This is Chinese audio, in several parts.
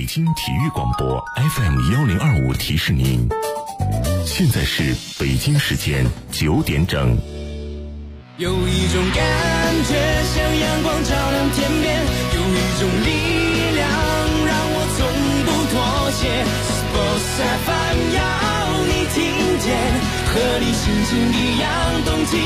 京体育广播 FM1025提示您，现在是北京时间9点整。 有一种感觉像阳光照亮天边，有一种力量让我从不妥协。Sports FM 要你听见，和你心情一样动起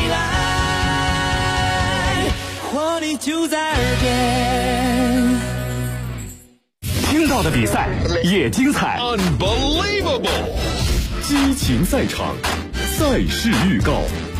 来，活力就在耳边。 听到的比赛也精彩 ，Unbelievable！ 激情赛场，赛事预告。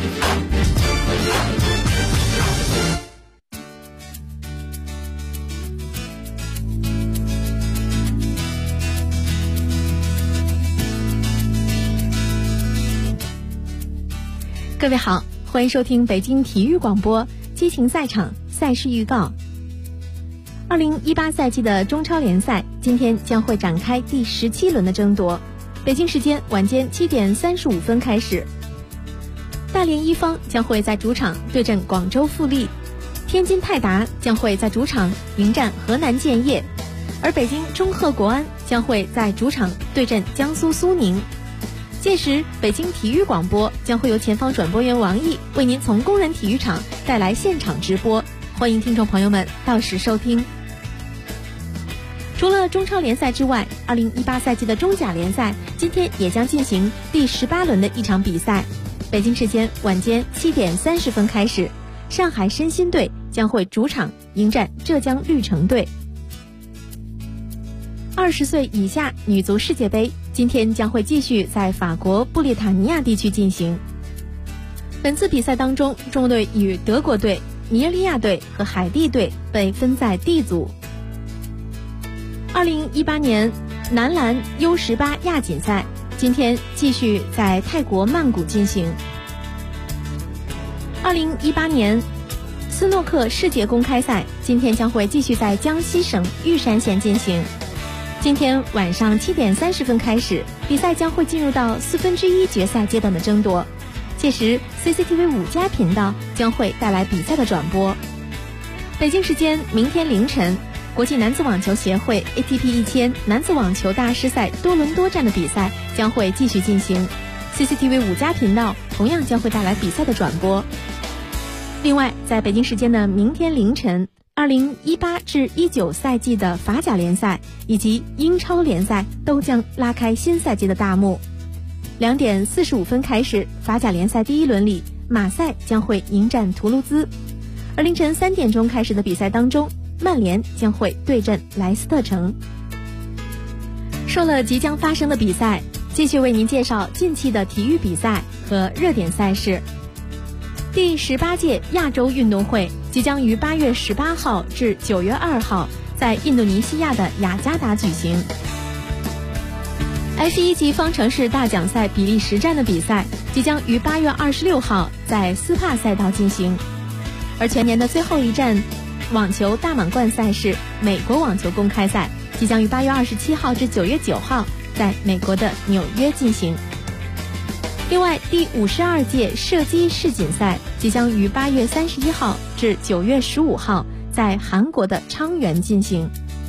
各位好，欢迎收听北京体育广播激情赛场赛事预告。2018赛季的中超联赛今天将会展开第17轮的争夺，北京时间晚间7点35分开始。大连一方将会在主场对阵广州富力，天津泰达将会在主场迎战河南建业，而北京中赫国安将会在主场对阵江苏苏宁。届时北京体育广播将会由前方转播员王毅为您从工人体育场带来现场直播，欢迎听众朋友们到时收听。除了中超联赛之外，2018赛季的中甲联赛今天也将进行第18轮的一场比赛，北京时间晚间7点30分开始，上海申鑫队将会主场迎战浙江绿城队。20岁以下女足世界杯今天将会继续在法国布列塔尼亚地区进行。本次比赛当中，中国队与德国队、尼日利亚队和海地队被分在 D 组。2018年男篮 U18 亚锦赛今天继续在泰国曼谷进行。2018年斯诺克世界公开赛今天将会继续在江西省玉山县进行。今天晚上7点30分开始，比赛将会进入到1/4决赛阶段的争夺，届时 CCTV 5+频道将会带来比赛的转播。北京时间明天凌晨，国际男子网球协会 ATP 1000男子网球大师赛多伦多站的比赛将会继续进行， CCTV 5+频道同样将会带来比赛的转播。另外，在北京时间的明天凌晨，2018至19赛季的法甲联赛以及英超联赛都将拉开新赛季的大幕。2点45分开始，法甲联赛第一轮里，马赛将会迎战图卢兹，而凌晨3点钟开始的比赛当中，曼联将会对阵莱斯特城。说了即将发生的比赛，继续为您介绍近期的体育比赛和热点赛事。第18届亚洲运动会即将于8月18号至9月2号在印度尼西亚的雅加达举行。F1级方程式大奖赛比利时站的比赛即将于8月26号在斯帕赛道进行，而全年的最后一站网球大满贯赛事美国网球公开赛即将于8月27号至9月9号在美国的纽约进行。另外，第52届射击世锦赛即将于8月31号至9月15号在韩国的昌原进行。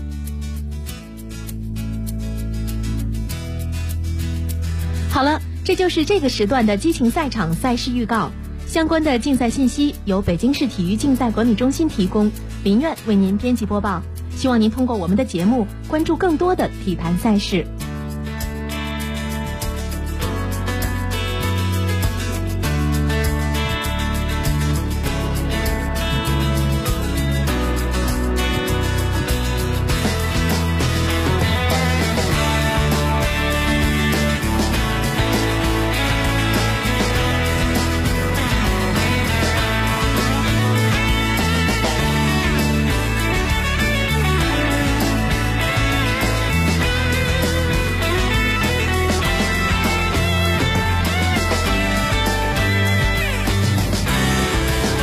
好了，这就是这个时段的激情赛场赛事预告。相关的竞赛信息由北京市体育竞赛管理中心提供，林苑为您编辑播报。希望您通过我们的节目关注更多的体坛赛事。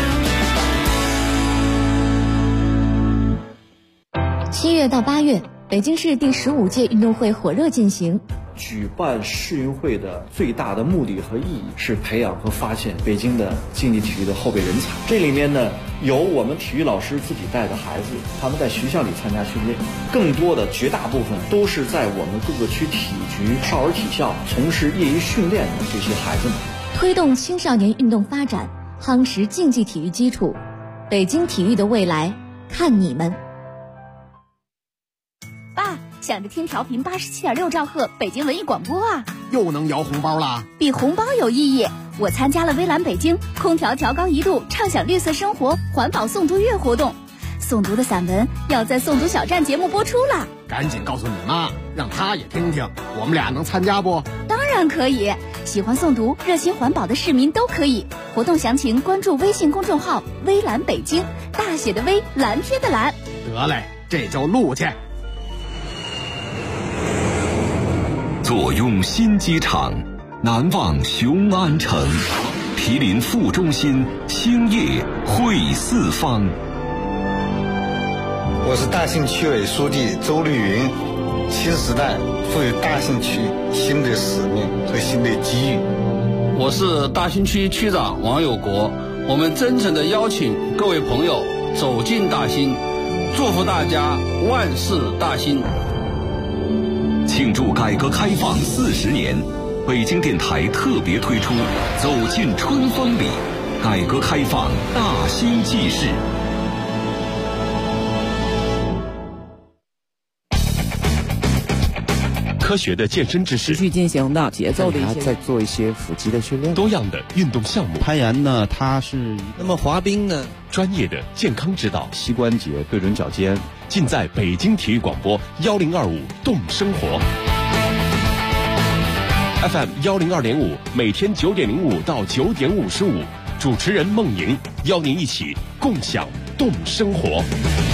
7月到8月， 北京市第15届运动会火热进行。 举办世运会的最大的目的和意义是培养和发现北京的竞技体育的后备人才。这里面呢，有我们体育老师自己带的孩子，他们在学校里参加训练，更多的绝大部分都是在我们各个区体育局、少儿体校从事业余训练的这些孩子们。 推动青少年运动发展，夯实竞技体育基础，北京体育的未来看你们。 爸，想着听调频87.6兆赫北京文艺广播啊， 又能摇红包啦！ 比红包有意义。我参加了微蓝北京空调调高1度畅享绿色生活环保诵读月活动，诵读的散文要在诵读小站节目播出了。 赶紧告诉你妈，让她也听听，我们俩能参加不？ 当然可以，喜欢诵读热心环保的市民都可以。活动详情关注微信公众号微蓝北京，大写的微，蓝天的蓝。 得嘞，这就录去。 坐拥新机场，难忘雄安城，毗邻副中心，兴业汇四方。 我是大兴区委书记周绿云。新时代赋予大兴区新的使命和新的机遇。 我是大兴区区长王有国。我们真诚地邀请各位朋友走进大兴，祝福大家万事大兴。 庆祝改革开放40年，北京电台特别推出《走进春风里》，改革开放大兴纪事。科学的健身知识， 持续进行的节奏的一些， 在做一些腹肌的训练， 多样的运动项目。 攀岩呢，它是那么滑冰呢， 专业的健康指导， 膝关节对准脚尖， 尽在北京体育广播1025动生活 FM 102.5，每天9点05到9点55，主持人孟莹邀您一起共享动生活。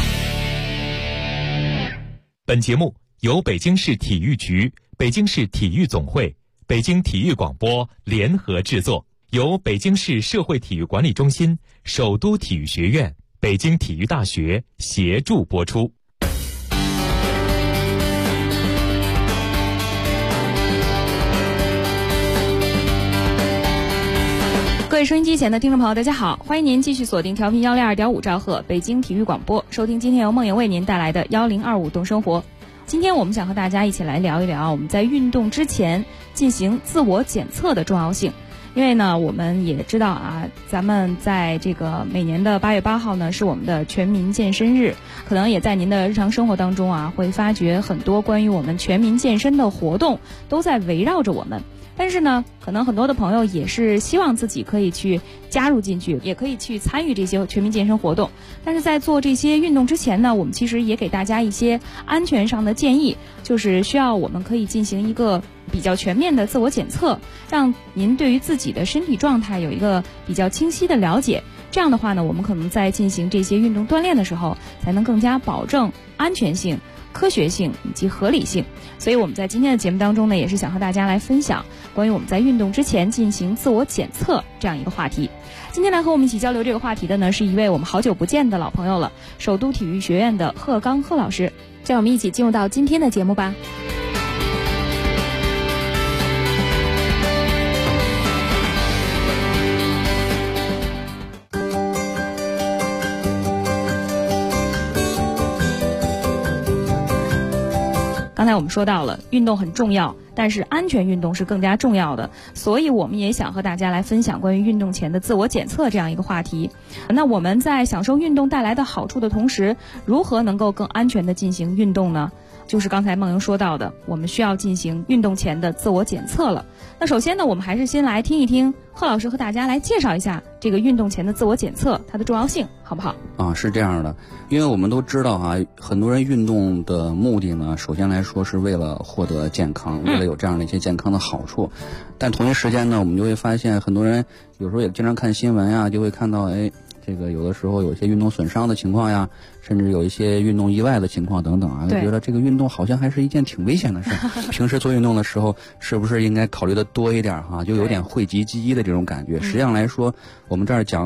本节目由北京市体育局、北京市体育总会、北京体育广播联合制作，由北京市社会体育管理中心、首都体育学院、北京体育大学协助播出。 各位收音机前的听众朋友，大家好，欢迎您继续锁定调频102.5兆赫北京体育广播，收听今天由梦莹为您带来的1025动生活。今天我们想和大家一起来聊一聊我们在运动之前进行自我检测的重要性。因为呢，我们也知道啊，咱们在这个每年的8月8号呢是我们的全民健身日，可能也在您的日常生活当中啊，会发觉很多关于我们全民健身的活动都在围绕着我们。但是呢，可能很多的朋友也是希望自己可以去加入进去，也可以去参与这些全民健身活动。但是在做这些运动之前呢，我们其实也给大家一些安全上的建议，就是需要我们可以进行一个比较全面的自我检测，让您对于自己的身体状态有一个比较清晰的了解。这样的话呢，我们可能在进行这些运动锻炼的时候，才能更加保证安全性、科学性以及合理性。所以我们在今天的节目当中呢，也是想和大家来分享关于我们在运动之前进行自我检测这样一个话题。今天来和我们一起交流这个话题的呢，是一位我们好久不见的老朋友了，首都体育学院的贺刚贺老师。让我们一起进入到今天的节目吧。刚才我们说到了运动很重要，但是安全运动是更加重要的，所以我们也想和大家来分享关于运动前的自我检测这样一个话题。那我们在享受运动带来的好处的同时，如何能够更安全的进行运动呢？就是刚才梦莹说到的，我们需要进行运动前的自我检测了。那首先呢，我们还是先来听一听贺老师和大家来介绍一下这个运动前的自我检测它的重要性，好不好？ 是这样的，因为我们都知道啊，很多人运动的目的呢，首先来说是为了获得健康，为了有这样的一些健康的好处。但同一时间呢，我们就会发现很多人有时候也经常看新闻呀，就会看到这个有的时候有一些运动损伤的情况呀，甚至有一些运动意外的情况等等啊，就觉得这个运动好像还是一件挺危险的事。平时做运动的时候，是不是应该考虑的多一点哈？就有点讳疾忌医的这种感觉。实际上来说，我们这儿讲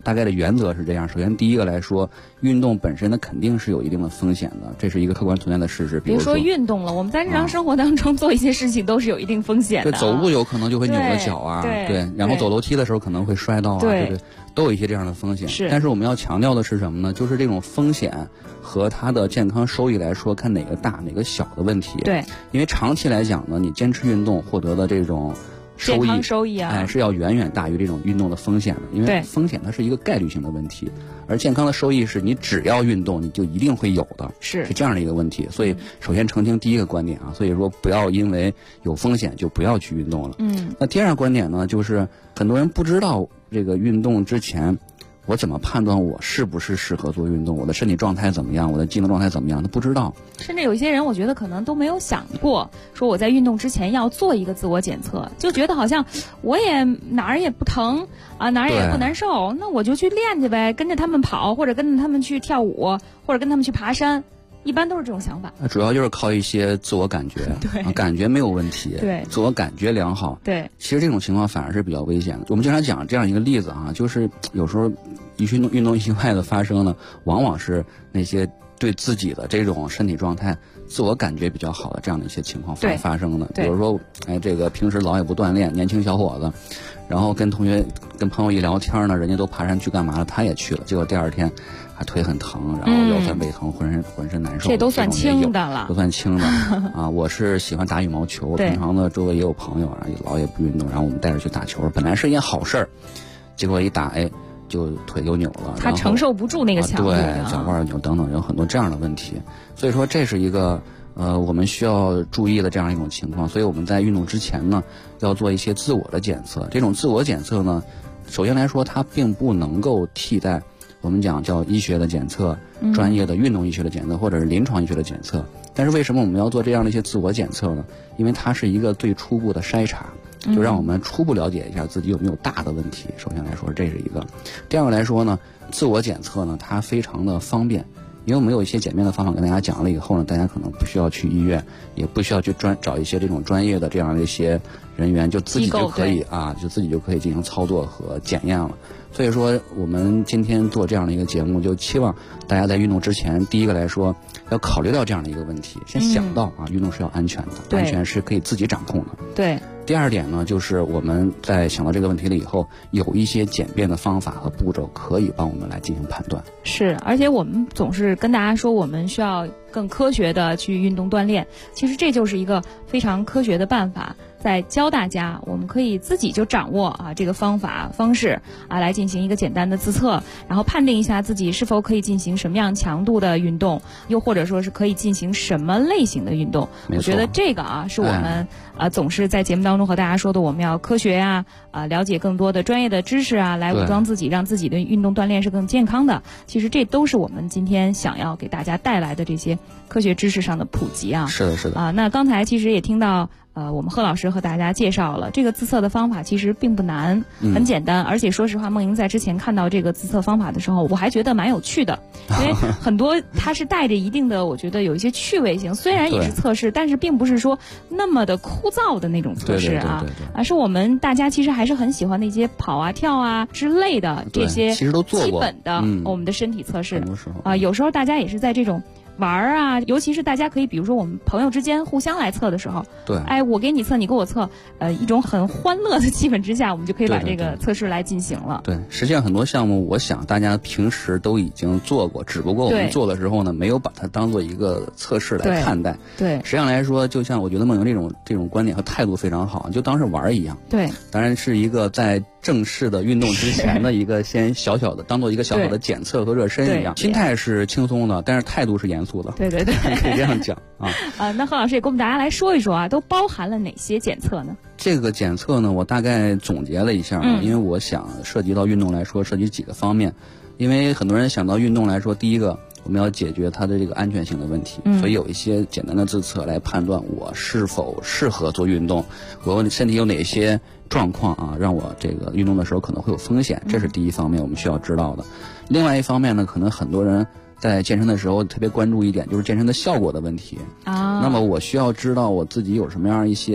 大概的原则是这样。首先，第一个来说，运动本身它肯定是有一定的风险的，这是一个客观存在的事实。比如说运动了，我们在日常生活当中做一些事情都是有一定风险的。 对，走路有可能就会扭个脚啊，对，然后走楼梯的时候可能会摔到啊，对对，都有一些这样的风险。 是， 但是我们要强调的是什么呢？就是这种风险和它的健康收益来说，看哪个大哪个小的问题。 对， 因为长期来讲呢，你坚持运动获得的这种收益啊， 是要远远大于这种运动的风险的，因为风险它是一个概率性的问题，而健康的收益是你只要运动你就一定会有的，是这样的一个问题。所以首先澄清第一个观点啊，所以说不要因为有风险就不要去运动了。那第二个观点呢，就是很多人不知道这个运动之前我怎么判断我是不是适合做运动，我的身体状态怎么样，我的机能状态怎么样，他不知道。 甚至有一些人我觉得可能都没有想过说我在运动之前要做一个自我检测，就觉得好像我也哪儿也不疼啊，哪儿也不难受，那我就去练去呗，跟着他们跑，或者跟着他们去跳舞，或者跟他们去爬山，一般都是这种想法。 主要就是靠一些自我感觉，对，感觉没有问题， 对， 自我感觉良好， 对。 其实这种情况反而是比较危险的。我们经常讲这样一个例子啊，就是有时候运动意外的发生呢，往往是那些对自己的这种身体状态自我感觉比较好的这样的一些情况发生的。比如说，这个平时老也不锻炼，年轻小伙子，然后跟朋友一聊天呢，人家都爬山去干嘛了，他也去了，结果第二天还腿很疼，然后腰酸背疼，浑身难受。 这都算轻的了， 都算轻的啊！我是喜欢打羽毛球，平常呢周围也有朋友，然后老也不运动，然后我们带着去打球，本来是一件好事儿，结果一打就腿就扭了， 他承受不住那个强度， 对，脚腕扭等等，有很多这样的问题。所以说这是一个我们需要注意的这样一种情况。所以我们在运动之前呢，要做一些自我的检测。这种自我检测呢，首先来说它并不能够替代我们讲叫医学的检测、专业的运动医学的检测或者是临床医学的检测。但是为什么我们要做这样的一些自我检测呢？因为它是一个最初步的筛查，就让我们初步了解一下自己有没有大的问题。首先来说这是一个。第二个来说呢，自我检测呢它非常的方便，因为我们有一些简便的方法跟大家讲了以后呢，大家可能不需要去医院，也不需要去找一些这种专业的这样的一些人员，就自己就可以就自己就可以进行操作和检验了。所以说我们今天做这样的一个节目，就期望大家在运动之前，第一个来说要考虑到这样的一个问题，先想到运动是要安全的，安全是可以自己掌控的。 对。 第二点呢，就是我们在想到这个问题了以后，有一些简便的方法和步骤可以帮我们来进行判断。 是，而且我们总是跟大家说，我们需要更科学的去运动锻炼。其实这就是一个非常科学的办法，在教大家，我们可以自己就掌握这个方式来进行一个简单的自测，然后判定一下自己是否可以进行什么样强度的运动，又或者说是可以进行什么类型的运动。我觉得这个是我们总是在节目当中和大家说的，我们要科学了解更多的专业的知识来武装自己，让自己的运动锻炼是更健康的。其实这都是我们今天想要给大家带来的这些科学知识上的普及是的，是的。 那刚才其实也听到我们贺老师和大家介绍了这个自测的方法，其实并不难，很简单。而且说实话，梦莹在之前看到这个自测方法的时候，我还觉得蛮有趣的，因为很多它是带着一定的，我觉得有一些趣味性。虽然也是测试，但是并不是说那么的枯燥的那种测试而是我们大家其实还是很喜欢的一些跑跳之类的这些其实都做过基本的我们的身体测试。有时候大家也是在这种玩尤其是大家可以比如说我们朋友之间互相来测的时候， 对， 我给你测，你给我测，一种很欢乐的气氛之下，我们就可以把这个测试来进行了。 对，实际上很多项目我想大家平时都已经做过，只不过我们做的时候呢，没有把它当做一个测试来看待。 对， 实际上来说，就像我觉得梦莹这种观点和态度非常好，就当是玩一样。 对， 当然是一个在正式的运动之前的一个先小小的当做一个小小的检测和热身一样，心态是轻松的，但是态度是严肃的。 对对对， 可以这样讲那贺老师也跟我们大家来说一说都包含了哪些检测呢？ 这个检测呢，我大概总结了一下因为我想涉及到运动来说，涉及几个方面。因为很多人想到运动来说，第一个我们要解决它的这个安全性的问题，所以有一些简单的自测来判断我是否适合做运动，我身体有哪些状况让我这个运动的时候可能会有风险，这是第一方面我们需要知道的。另外一方面呢，可能很多人在健身的时候特别关注一点，就是健身的效果的问题那么我需要知道我自己有什么样一些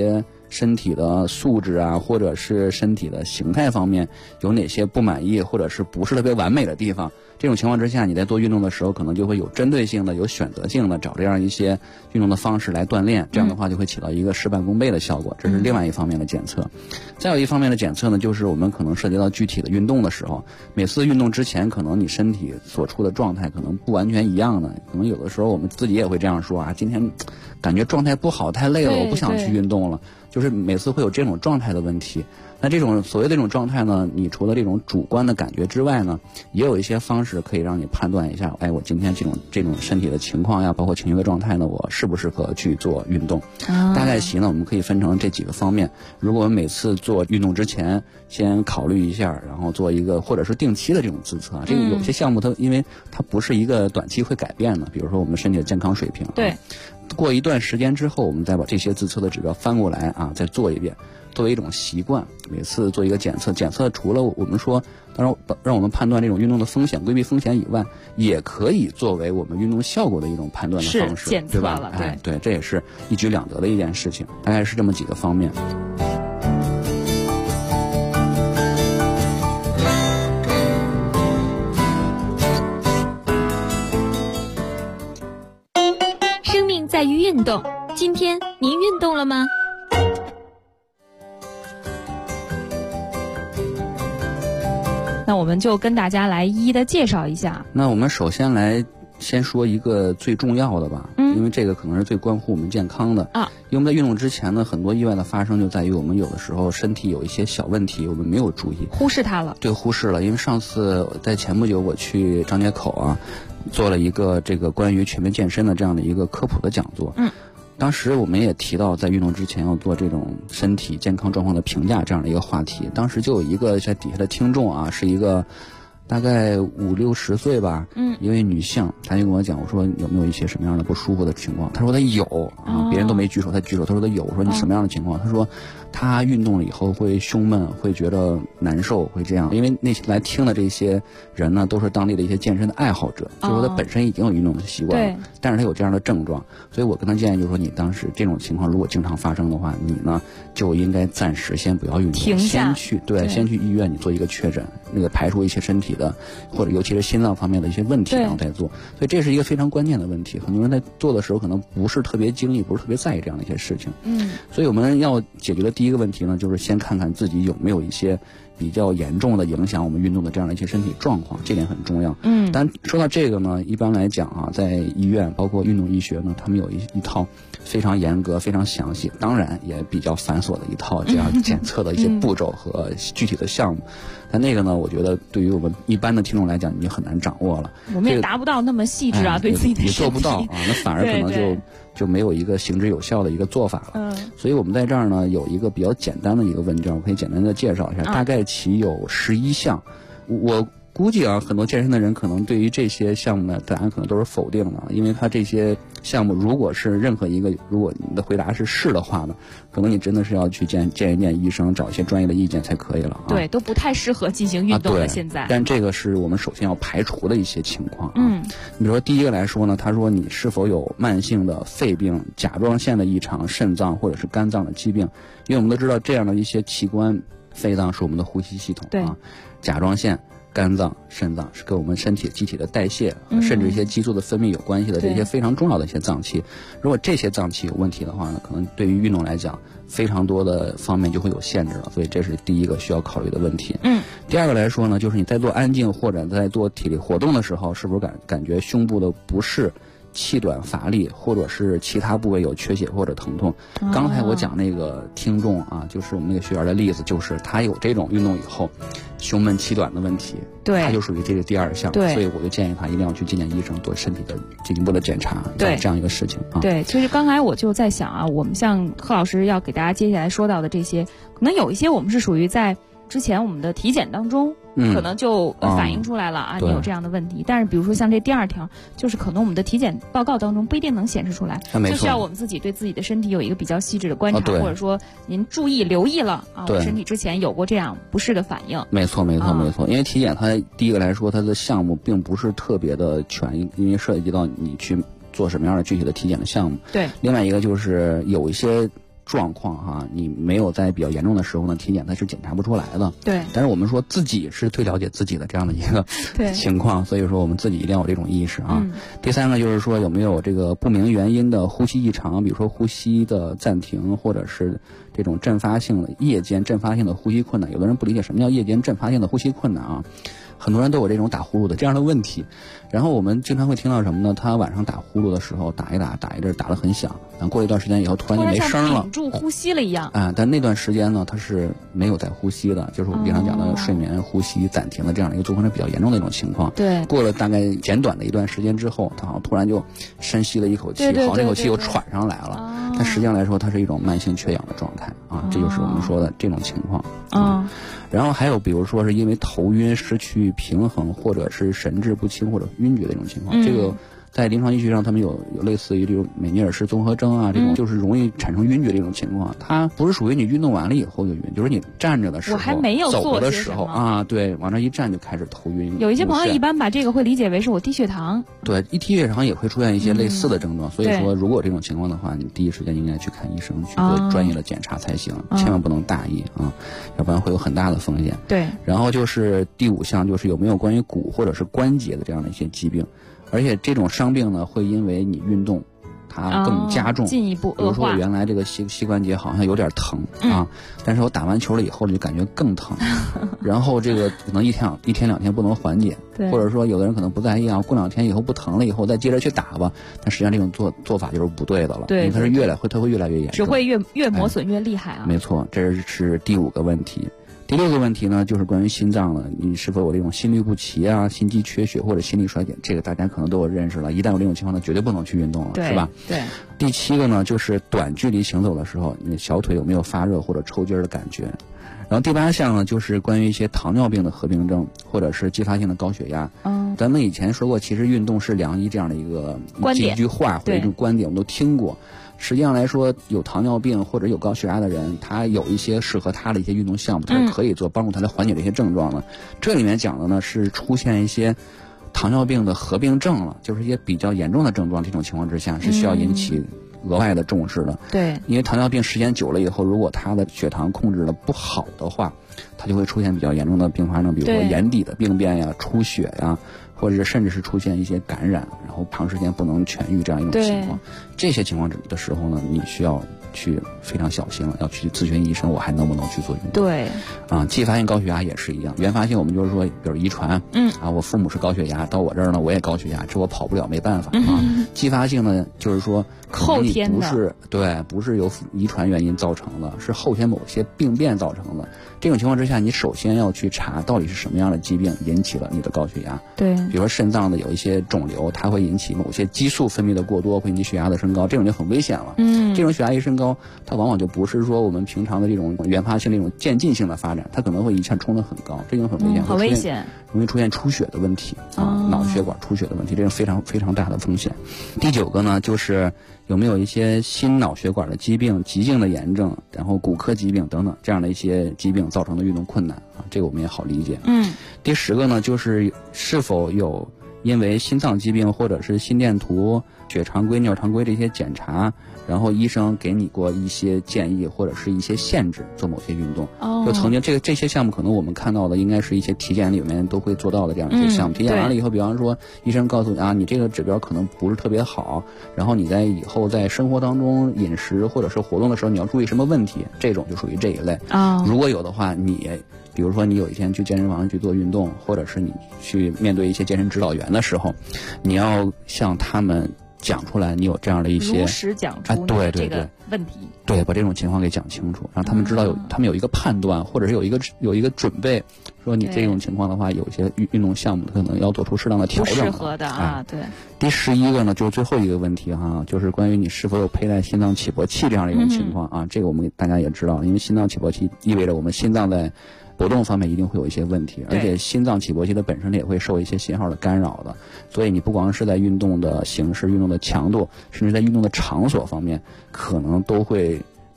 身体的素质啊，或者是身体的形态方面有哪些不满意，或者是不是特别完美的地方。这种情况之下，你在做运动的时候，可能就会有针对性的、有选择性的找这样一些运动的方式来锻炼，这样的话就会起到一个事半功倍的效果。这是另外一方面的检测。再有一方面的检测呢，就是我们可能涉及到具体的运动的时候，每次运动之前，可能你身体所处的状态可能不完全一样的，可能有的时候我们自己也会这样说啊，今天感觉状态不好，太累了，我不想去运动了，就是每次会有这种状态的问题。那这种所谓的这种状态呢，你除了这种主观的感觉之外呢，也有一些方式可以让你判断一下，哎，我今天这种身体的情况呀，包括情绪的状态呢，我适不适合去做运动？大概其呢，我们可以分成这几个方面。如果我们每次做运动之前，先考虑一下，然后做一个或者是定期的这种自测。这个有些项目因为它不是一个短期会改变的，比如说我们身体的健康水平， 对， 过一段时间之后，我们再把这些自测的指标翻过来啊，再做一遍。作为一种习惯，每次做一个检测除了我们说当然让我们判断这种运动的风险、规避风险以外，也可以作为我们运动效果的一种判断的方式， 检测了， 对吧？哎，对，这也是一举两得的一件事情，大概是这么几个方面。 生命在于运动，今天您运动了吗？ 那我们就跟大家来一一的介绍一下。 那我们首先先说一个最重要的吧，因为这个可能是最关乎我们健康的啊。因为我们在运动之前呢，很多意外的发生就在于我们有的时候身体有一些小问题，我们没有注意， 忽视它了。 对，忽视了。因为上次在前不久我去张家口啊，做了一个这个关于全面健身的这样的一个科普的讲座。当时我们也提到，在运动之前要做这种身体健康状况的评价这样的一个话题。当时就有一个在底下的听众啊，是一个大概50-60岁吧，一位女性，她就跟我讲，我说有没有一些什么样的不舒服的情况？她说她有啊，别人都没举手，她举手，她说她有。我说你什么样的情况？她说她运动了以后会胸闷，会觉得难受，会这样。因为那些来听的这些人呢，都是当地的一些健身的爱好者，就是说他本身已经有运动的习惯了，但是他有这样的症状，所以我跟他建议就是说，你当时这种情况如果经常发生的话，你呢就应该暂时先不要运动， 停下， 先去医院你做一个确诊，那个排除一些身体的或者尤其是心脏方面的一些问题，然后再做。所以这是一个非常关键的问题，很多人在做的时候可能不是特别经历，不是特别在意这样的一些事情。所以我们要解决的第一个问题呢，就是先看看自己有没有一些比较严重的影响我们运动的这样的一些身体状况，这点很重要。但说到这个呢，一般来讲啊，在医院包括运动医学呢，他们有一套非常严格、非常详细，当然也比较繁琐的一套这样检测的一些步骤和具体的项目。但那个呢，我觉得对于我们一般的听众来讲，你很难掌握了。 我们也达不到那么细致啊，对自己的身体也做不到啊，那反而可能就没有一个行之有效的一个做法了。所以我们在这儿呢有一个比较简单的一个问卷，我可以简单的介绍一下，大概其有11项。我估计啊，很多健身的人可能对于这些项目呢，答案可能都是否定的，因为他这些项目如果是任何一个，如果你的回答是是的话呢，可能你真的是要去见一见医生，找一些专业的意见才可以了啊。 对，都不太适合进行运动了。现在， 但这个是我们首先要排除的一些情况啊。你比如说第一个来说呢，他说你是否有慢性的肺病、甲状腺的异常、肾脏或者是肝脏的疾病？因为我们都知道这样的一些器官，肺脏是我们的呼吸系统啊，甲状腺、肝脏、肾脏是跟我们身体机体的代谢，甚至一些激素的分泌有关系的这些非常重要的一些脏器。如果这些脏器有问题的话呢，可能对于运动来讲，非常多的方面就会有限制了。所以这是第一个需要考虑的问题。第二个来说呢，就是你在做安静或者在做体力活动的时候，是不是感觉胸部的不适、气短乏力，或者是其他部位有缺血或者疼痛？刚才我讲那个听众啊，就是我们那个学员的例子，就是他有这种运动以后胸闷气短的问题，他就属于这个第二项，所以我就建议他一定要去见见医生，做身体的进一步的检查，这样一个事情啊。 对，其实刚才我就在想啊，我们像贺老师要给大家接下来说到的这些，可能有一些我们是属于在之前我们的体检当中可能就反映出来了啊，你有这样的问题。但是比如说像这第二条，就是可能我们的体检报告当中不一定能显示出来，就需要我们自己对自己的身体有一个比较细致的观察，或者说您注意留意了啊，我身体之前有过这样不适的反应。 没错。因为体检它第一个来说，它的项目并不是特别的全，因为涉及到你去做什么样的具体的体检的项目。 对。 另外一个就是有一些状况哈，你没有在比较严重的时候呢，体检它是检查不出来的。 对。 但是我们说自己是最了解自己的这样的一个情况，所以说我们自己一定要有这种意识啊。第三个就是说有没有这个不明原因的呼吸异常，比如说呼吸的暂停，或者是这种阵发性的夜间阵发性的呼吸困难。有的人不理解什么叫夜间阵发性的呼吸困难啊。很多人都有这种打呼噜的这样的问题，然后我们经常会听到什么呢？他晚上打呼噜的时候，打一阵打得很响，然后过一段时间以后突然就没声了， 屏住呼吸了一样。 但那段时间呢，他是没有在呼吸的，就是我们经常讲的睡眠呼吸暂停的这样的一个综合症比较严重的一种情况。 对。 过了大概简短的一段时间之后，他好像突然就深吸了一口气，好像这口气又喘上来了。但实际上来说，它是一种慢性缺氧的状态啊，这就是我们说的这种情况。然后还有比如说是因为头晕、失去平衡，或者是神志不清或者晕厥的一种情况，这个在临床医学上他们有类似于这种美尼尔氏综合征啊，这种就是容易产生晕厥的一种情况。它不是属于你运动完了以后就晕，就是你站着的时候， 我还没有走的时候啊，对，往那一站就开始头晕。 有一些朋友一般把这个会理解为是我低血糖。 对，一低血糖也会出现一些类似的症状，所以说如果有这种情况的话，你第一时间应该去看医生，去做专业的检查才行，千万不能大意啊，要不然会有很大的风险。 对。 然后就是第5项，就是有没有关于骨或者是关节的这样的一些疾病。而且这种伤病呢，会因为你运动，它更加重， 进一步恶化。 比如说我原来这个膝关节好像有点疼啊，但是我打完球了以后就感觉更疼，然后这个可能一天2天不能缓解，或者说有的人可能不在意啊，过2天以后不疼了以后再接着去打吧，但实际上这种做法就是不对的了， 对， 因为它是它会越来越严重， 只会越磨损越厉害啊。 没错，这是第5个问题。第6个问题呢，就是关于心脏的，你是否有这种心律不齐啊、心肌缺血或者心力衰竭？这个大家可能都有认识了。一旦有这种情况呢，绝对不能去运动了，是吧？ 对。 第7个呢，就是短距离行走的时候，你的小腿有没有发热或者抽筋的感觉？然后第8项呢，就是关于一些糖尿病的合并症或者是继发性的高血压。咱们以前说过，其实运动是良医这样的一句话或者一种观点，我们都听过。实际上来说，有糖尿病或者有高血压的人，他有一些适合他的一些运动项目，他是可以做，帮助他来缓解这些症状的。这里面讲的呢是出现一些糖尿病的合并症了，就是一些比较严重的症状，这种情况之下是需要引起额外的重视的。 对， 因为糖尿病时间久了以后，如果他的血糖控制的不好的话，它就会出现比较严重的并发症，比如说眼底的病变呀、出血呀，或者是甚至是出现一些感染，然后长时间不能痊愈这样一种情况。这些情况的时候呢，你需要去非常小心了，要去咨询医生，我还能不能去做运动？ 对， 继发性高血压也是一样。原发性我们就是说，比如遗传，我父母是高血压，到我这儿呢我也高血压，这我跑不了，没办法啊。继发性呢，就是说后天不是由遗传原因造成的，是后天某些病变造成的。这种情况之下，你首先要去查到底是什么样的疾病引起了你的高血压。 对， 比如说肾脏的有一些肿瘤，它会引起某些激素分泌的过多，会引起血压的升高，这种就很危险了。这种血压一升高，它往往就不是说我们平常的这种原发性这种渐进性的发展，它可能会一下冲得很高，这种很危险， 很危险， 容易出现出血的问题脑血管出血的问题，这是非常非常大的风险。第9个呢，就是有没有一些心脑血管的疾病、急性的炎症，然后骨科疾病等等这样的一些疾病造成的运动困难啊，这个我们也好理解。第10个呢，就是是否有因为心脏疾病或者是心电图、血常规、尿常规这些检查，然后医生给你过一些建议或者是一些限制做某些运动。就曾经这些项目可能我们看到的应该是一些体检里面都会做到的这样一些项目。体检完了以后，比方说医生告诉你啊，你这个指标可能不是特别好，然后你在以后在生活当中饮食或者是活动的时候你要注意什么问题，这种就属于这一类。如果有的话，你比如说你有一天去健身房去做运动，或者是你去面对一些健身指导员的时候，你要向他们讲出来你有这样的一些如实讲出这个问题， 对，把这种情况给讲清楚，让他们知道他们有一个判断，或者是有一个准备，说你这种情况的话，有一些运动项目可能要做出适当的调整， 不适合的啊。对。 第11个呢，就是最后一个问题哈，就是关于你是否有佩戴心脏起搏器这样的一种情况啊。这个我们大家也知道，因为心脏起搏器意味着我们心脏在搏动方面一定会有一些问题，而且心脏起搏器的本身也会受一些信号的干扰的，所以你不光是在运动的形式、运动的强度，甚至在运动的场所方面，可能都会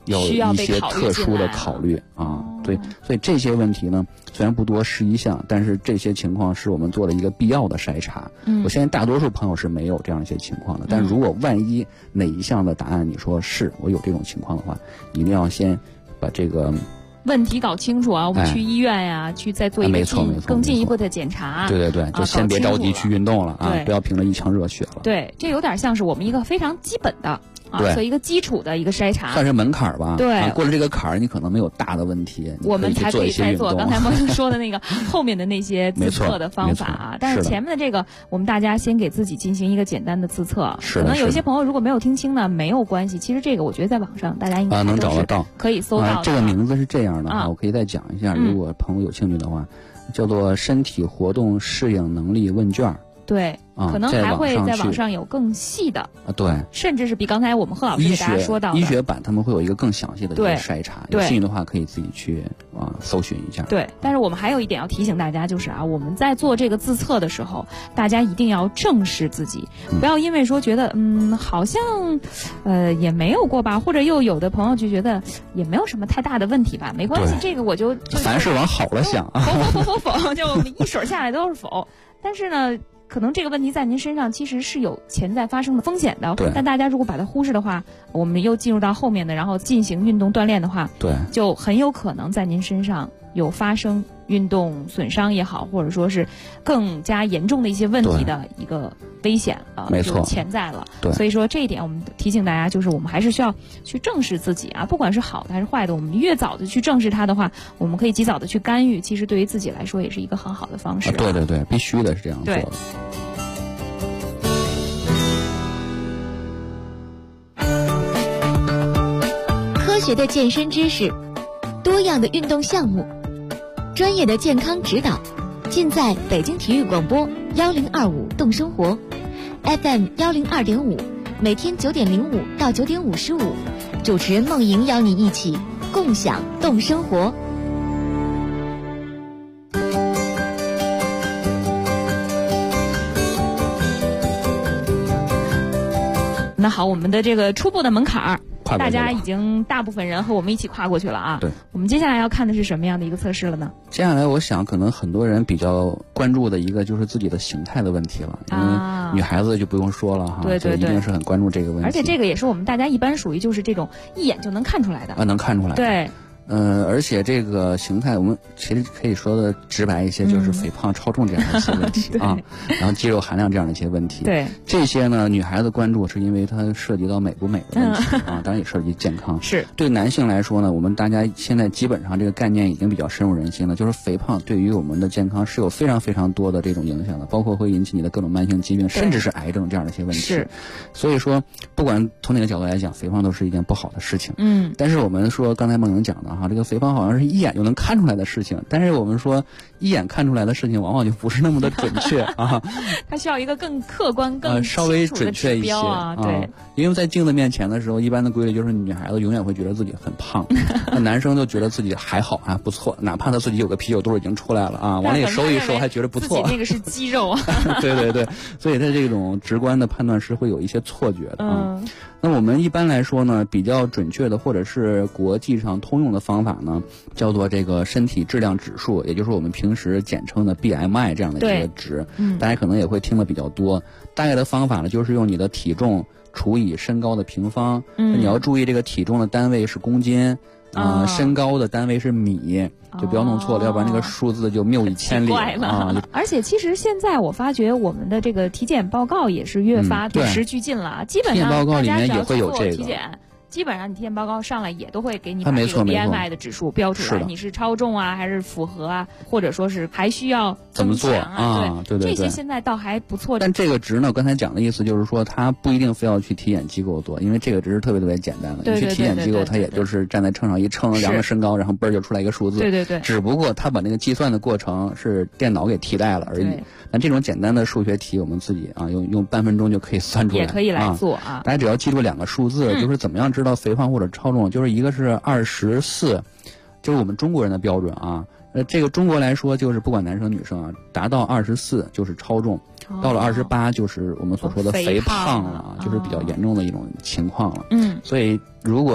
有一些特殊的考虑啊。对，所以这些问题呢，虽然不多11项，但是这些情况是我们做了一个必要的筛查。我相信大多数朋友是没有这样一些情况的，但如果万一哪一项的答案你说是我有这种情况的话，一定要先把这个问题搞清楚啊！我们去医院呀，去再做一个更进一步的检查。 对，就先别着急去运动了啊，不要凭着一腔热血了。 对，这有点像是我们一个非常基本的。做一个基础的一个筛查， 算是门槛吧。 对， 过了这个坎儿，你可能没有大的问题， 我们才可以再做。刚才莫英说的那个后面的那些自测的方法啊，但是前面的这个，我们大家先给自己进行一个简单的自测。可能有些朋友如果没有听清呢，没有关系。其实这个我觉得在网上大家应该能找得到， 可以搜到。 这个名字是这样的啊，我可以再讲一下，如果朋友有兴趣的话，叫做身体活动适应能力问卷。 对，可能还会在网上有更细的对， 甚至是比刚才我们贺老师给大家说到的医学版，他们会有一个更详细的一个筛查。有兴趣的话，可以自己去搜寻一下。 对，但是我们还有一点要提醒大家，就是我们在做这个自测的时候，大家一定要正视自己，不要因为说觉得好像也没有过吧，或者又有的朋友就觉得也没有什么太大的问题吧，没关系，这个我就凡事往好了想， 否，就我们一水下来都是否。但是呢，可能这个问题在您身上其实是有潜在发生的风险的，但大家如果把它忽视的话，我们又进入到后面的，然后进行运动锻炼的话，就很有可能在您身上有发生运动损伤也好，或者说是更加严重的一些问题的一个危险没错， 就潜在了。所以说这一点我们提醒大家，就是我们还是需要去正视自己啊，不管是好的还是坏的，我们越早的去正视它的话，我们可以及早的去干预，其实对于自己来说也是一个很好的方式。 对，必须的是这样做的。 科学的健身知识，多样的运动项目，专业的健康指导，尽在北京体育广播1025动生活 FM 102.5，每天9点05到9点55，主持人梦莹邀你一起共享动生活。 那好，我们的这个初步的门槛儿，大家已经大部分人和我们一起跨过去了啊。 对， 我们接下来要看的是什么样的一个测试了呢？ 接下来我想可能很多人比较关注的一个就是自己的形态的问题了，因为女孩子就不用说了哈， 对， 一定是很关注这个问题。 而且这个也是我们大家一般属于就是这种一眼就能看出来的能看出来。 对。 而且这个形态，我们其实可以说的直白一些，就是肥胖、超重这样的一些问题啊，然后肌肉含量这样的一些问题。 对， 这些呢，女孩子关注是因为它涉及到美不美的问题啊，当然也涉及健康。 是对男性来说呢，我们大家现在基本上这个概念已经比较深入人心了，就是肥胖对于我们的健康是有非常非常多的这种影响的，包括会引起你的各种慢性疾病，甚至是癌症这样的一些问题。 是， 所以说，不管从哪个角度来讲，肥胖都是一件不好的事情。但是我们说刚才梦莹讲的哈，这个肥胖好像是一眼就能看出来的事情，但是我们说一眼看出来的事情往往就不是那么的准确啊。 它需要一个更客观、更稍微准确一些啊。对， 因为在镜子面前的时候，一般的规律就是女孩子永远会觉得自己很胖，那男生就觉得自己还好啊，不错，哪怕他自己有个啤酒肚已经出来了啊，往里收一收还觉得不错。 自己那个是肌肉啊。 对，所以他这种直观的判断是会有一些错觉的啊。那我们一般来说呢，比较准确的或者是国际上通用的方法呢，叫做这个身体质量指数，也就是我们平时简称的 BMI 这样的一个值。大家可能也会听的比较多。大概的方法呢，就是用你的体重除以身高的平方。你要注意这个体重的单位是公斤。身高的单位是米，就不要弄错了，要不然那个数字就谬以千里啊。 而且其实现在我发觉我们的这个体检报告也是越发与时俱进了，基本上体检报告里面也会有这个。 基本上你体检报告上来也都会给你把这个 BMI 的指数标出来，你是超重啊，还是符合啊，或者说是还需要怎么做啊？ 对， 这些现在倒还不错。 但这个值呢，刚才讲的意思就是说，它不一定非要去体检机构做，因为这个值是特别特别简单的。你去体检机构，它也就是站在秤上一称，量个身高，然后嘣就出来一个数字。 对。 只不过它把那个计算的过程是电脑给替代了而已。那这种简单的数学题，我们自己用半分钟就可以算出来， 也可以来做啊。 大家只要记住2个数字，就是怎么样知道肥胖或者超重，就是一个是24，就是我们中国人的标准啊。这个中国来说，就是不管男生女生啊，达到24就是超重，到了28就是我们所说的肥胖了，就是比较严重的一种情况了。所以如果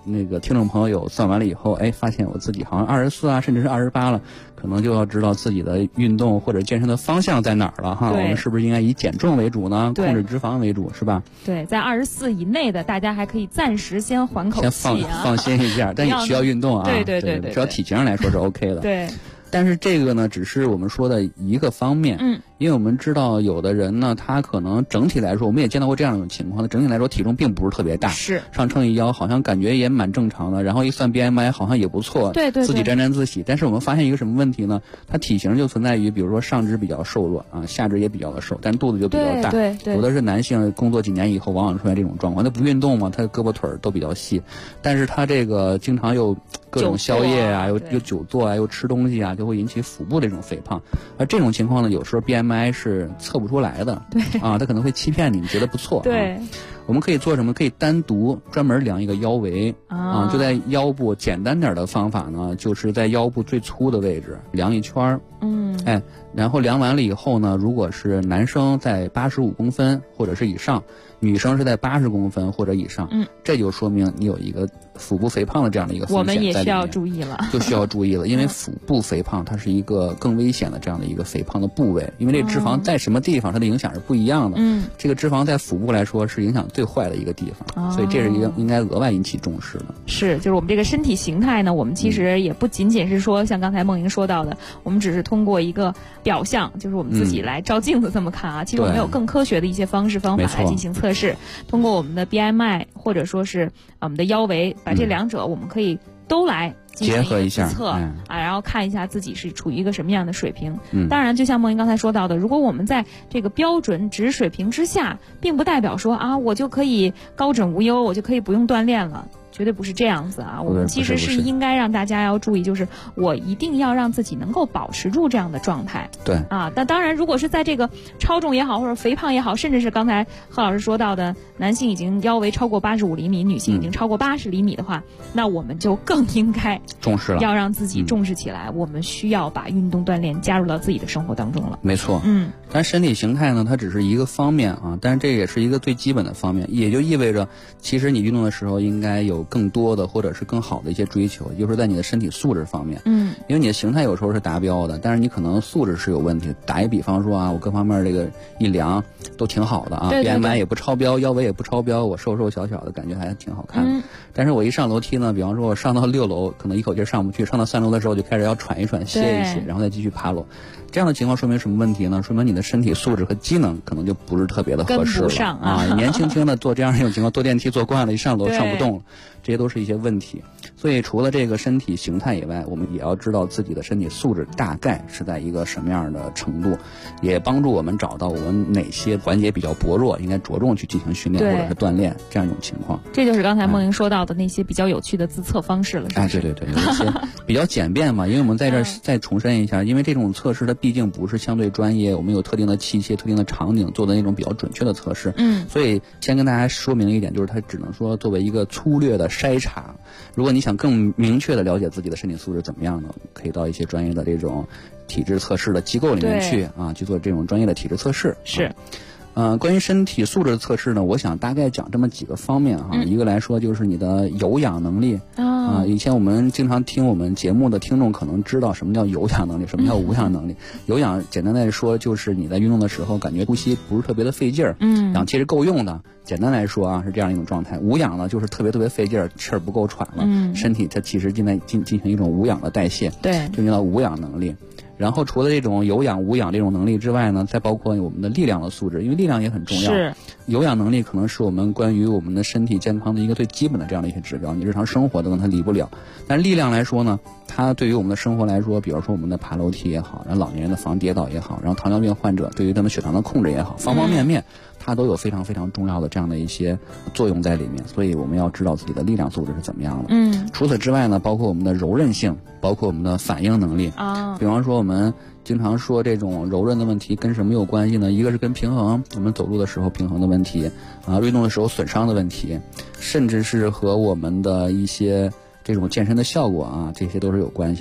那个听众朋友算完了以后，发现我自己好像24啊，甚至是28了，可能就要知道自己的运动或者健身的方向在哪儿了哈。我们是不是应该以减重为主呢？控制脂肪为主，是吧？ 对，在24以内的，大家还可以暂时先缓口气先放心一下，但也需要运动啊。 对， 只要体型上来说是 OK 的。 对。 但是这个呢，只是我们说的一个方面。因为我们知道有的人呢，他可能整体来说，我们也见到过这样一种情况，整体来说体重并不是特别大， 是上称一腰好像感觉也蛮正常的，然后一算 BMI 好像也不错， 对， 自己沾沾自喜。但是我们发现一个什么问题呢？他体型就存在于，比如说上肢比较瘦弱啊，下肢也比较的瘦，但肚子就比较大。 对， 有的是男性工作几年以后，往往出现这种状况，他不运动嘛，他胳膊腿都比较细，但是他这个经常又各种宵夜啊，又久坐啊，又吃东西啊，就会引起腹部这种肥胖。而这种情况呢，有时候 BMI 是测不出来的， 对啊，他可能会欺骗你，你觉得不错， 对。 我们可以做什么？可以单独专门量一个腰围啊，就在腰部。简单点的方法呢，就是在腰部最粗的位置量一圈然后量完了以后呢，如果是男生在85公分或者是以上，女生是在80公分或者以上，这就说明你有一个腹部肥胖的这样的一个风险， 我们也需要注意了， 就需要注意了，因为腹部肥胖它是一个更危险的这样的一个肥胖的部位，因为这脂肪在什么地方它的影响是不一样的。这个脂肪在腹部来说是影响最坏的一个地方，所以这是一个应该额外引起重视的。 是，就是我们这个身体形态呢，我们其实也不仅仅是说像刚才梦莹说到的，我们只是通过一个表象，就是我们自己来照镜子这么看啊。其实我们有更科学的一些方式方法来进行测试，通过我们的 BMI 或者说是我们的腰围，把这两者我们可以都来结合一下然后看一下自己是处于一个什么样的水平。当然，就像梦莹刚才说到的，如果我们在这个标准值水平之下，并不代表说啊，我就可以高枕无忧，我就可以不用锻炼了。绝对不是这样子啊！我们其实是应该让大家要注意，就是我一定要让自己能够保持住这样的状态。 对啊，但当然，如果是在这个超重也好，或者肥胖也好，甚至是刚才贺老师说到的，男性已经腰围超过85厘米，女性已经超过80厘米的话，那我们就更应该重视了， 要让自己重视起来。我们需要把运动锻炼加入到自己的生活当中了。 没错，但身体形态呢，它只是一个方面啊，但是这也是一个最基本的方面，也就意味着，其实你运动的时候应该有更多的或者是更好的一些追求，也就是在你的身体素质方面。因为你的形态有时候是达标的，但是你可能素质是有问题。打一比方说啊，我各方面这个一量都挺好的啊， BMI 也不超标，腰围也不超标，我瘦瘦小小的感觉还挺好看的。但是我一上楼梯呢，比方说我上到6楼，可能一口气上不去，上到3楼的时候就开始要喘一喘，歇一歇，然后再继续爬楼。这样的情况说明什么问题呢？说明你的身体素质和机能可能就不是特别的合适了啊！年轻轻的做这样一种情况，坐电梯坐惯了，一上楼上不动了，这些都是一些问题。所以除了这个身体形态以外，我们也要知道自己的身体素质大概是在一个什么样的程度，也帮助我们找到我们哪些环节比较薄弱，应该着重去进行训练或者是锻炼这样一种情况。 这就是刚才梦莹说到的那些比较有趣的自测方式了，是不是？ 对，有一些比较简便嘛，因为我们在这儿再重申一下，因为这种测试它毕竟不是相对专业，我们有特定的器械、特定的场景做的那种比较准确的测试。所以先跟大家说明一点，就是它只能说作为一个粗略的筛查。如果你想更明确的了解自己的身体素质怎么样呢，可以到一些专业的这种体质测试的机构里面去去做这种专业的体质测试。 是。 关于身体素质的测试呢，我想大概讲这么几个方面哈。一个来说就是你的有氧能力以前我们经常听我们节目的听众可能知道什么叫有氧能力，什么叫无氧能力。有氧简单来说就是你在运动的时候感觉呼吸不是特别的费劲儿，氧气是够用的。简单来说啊，是这样一种状态。无氧呢，就是特别费劲儿，气儿不够喘了，身体它其实进行一种无氧的代谢， 对， 就叫到无氧能力。然后除了这种有氧、无氧这种能力之外呢，再包括我们的力量的素质，因为力量也很重要。 是， 有氧能力可能是我们关于我们的身体健康的一个最基本的这样的一些指标，你日常生活都跟它离不了。但是力量来说呢，它对于我们的生活来说，比如说我们的爬楼梯也好，然后老年人的防跌倒也好，然后糖尿病患者对于他们血糖的控制也好，方方面面它都有非常非常重要的这样的一些作用在里面。所以我们要知道自己的力量素质是怎么样的。除此之外呢，包括我们的柔韧性，包括我们的反应能力比方说我们经常说这种柔韧的问题跟什么有关系呢？一个是跟平衡，我们走路的时候平衡的问题运动的时候损伤的问题，甚至是和我们的一些这种健身的效果这些都是有关系的。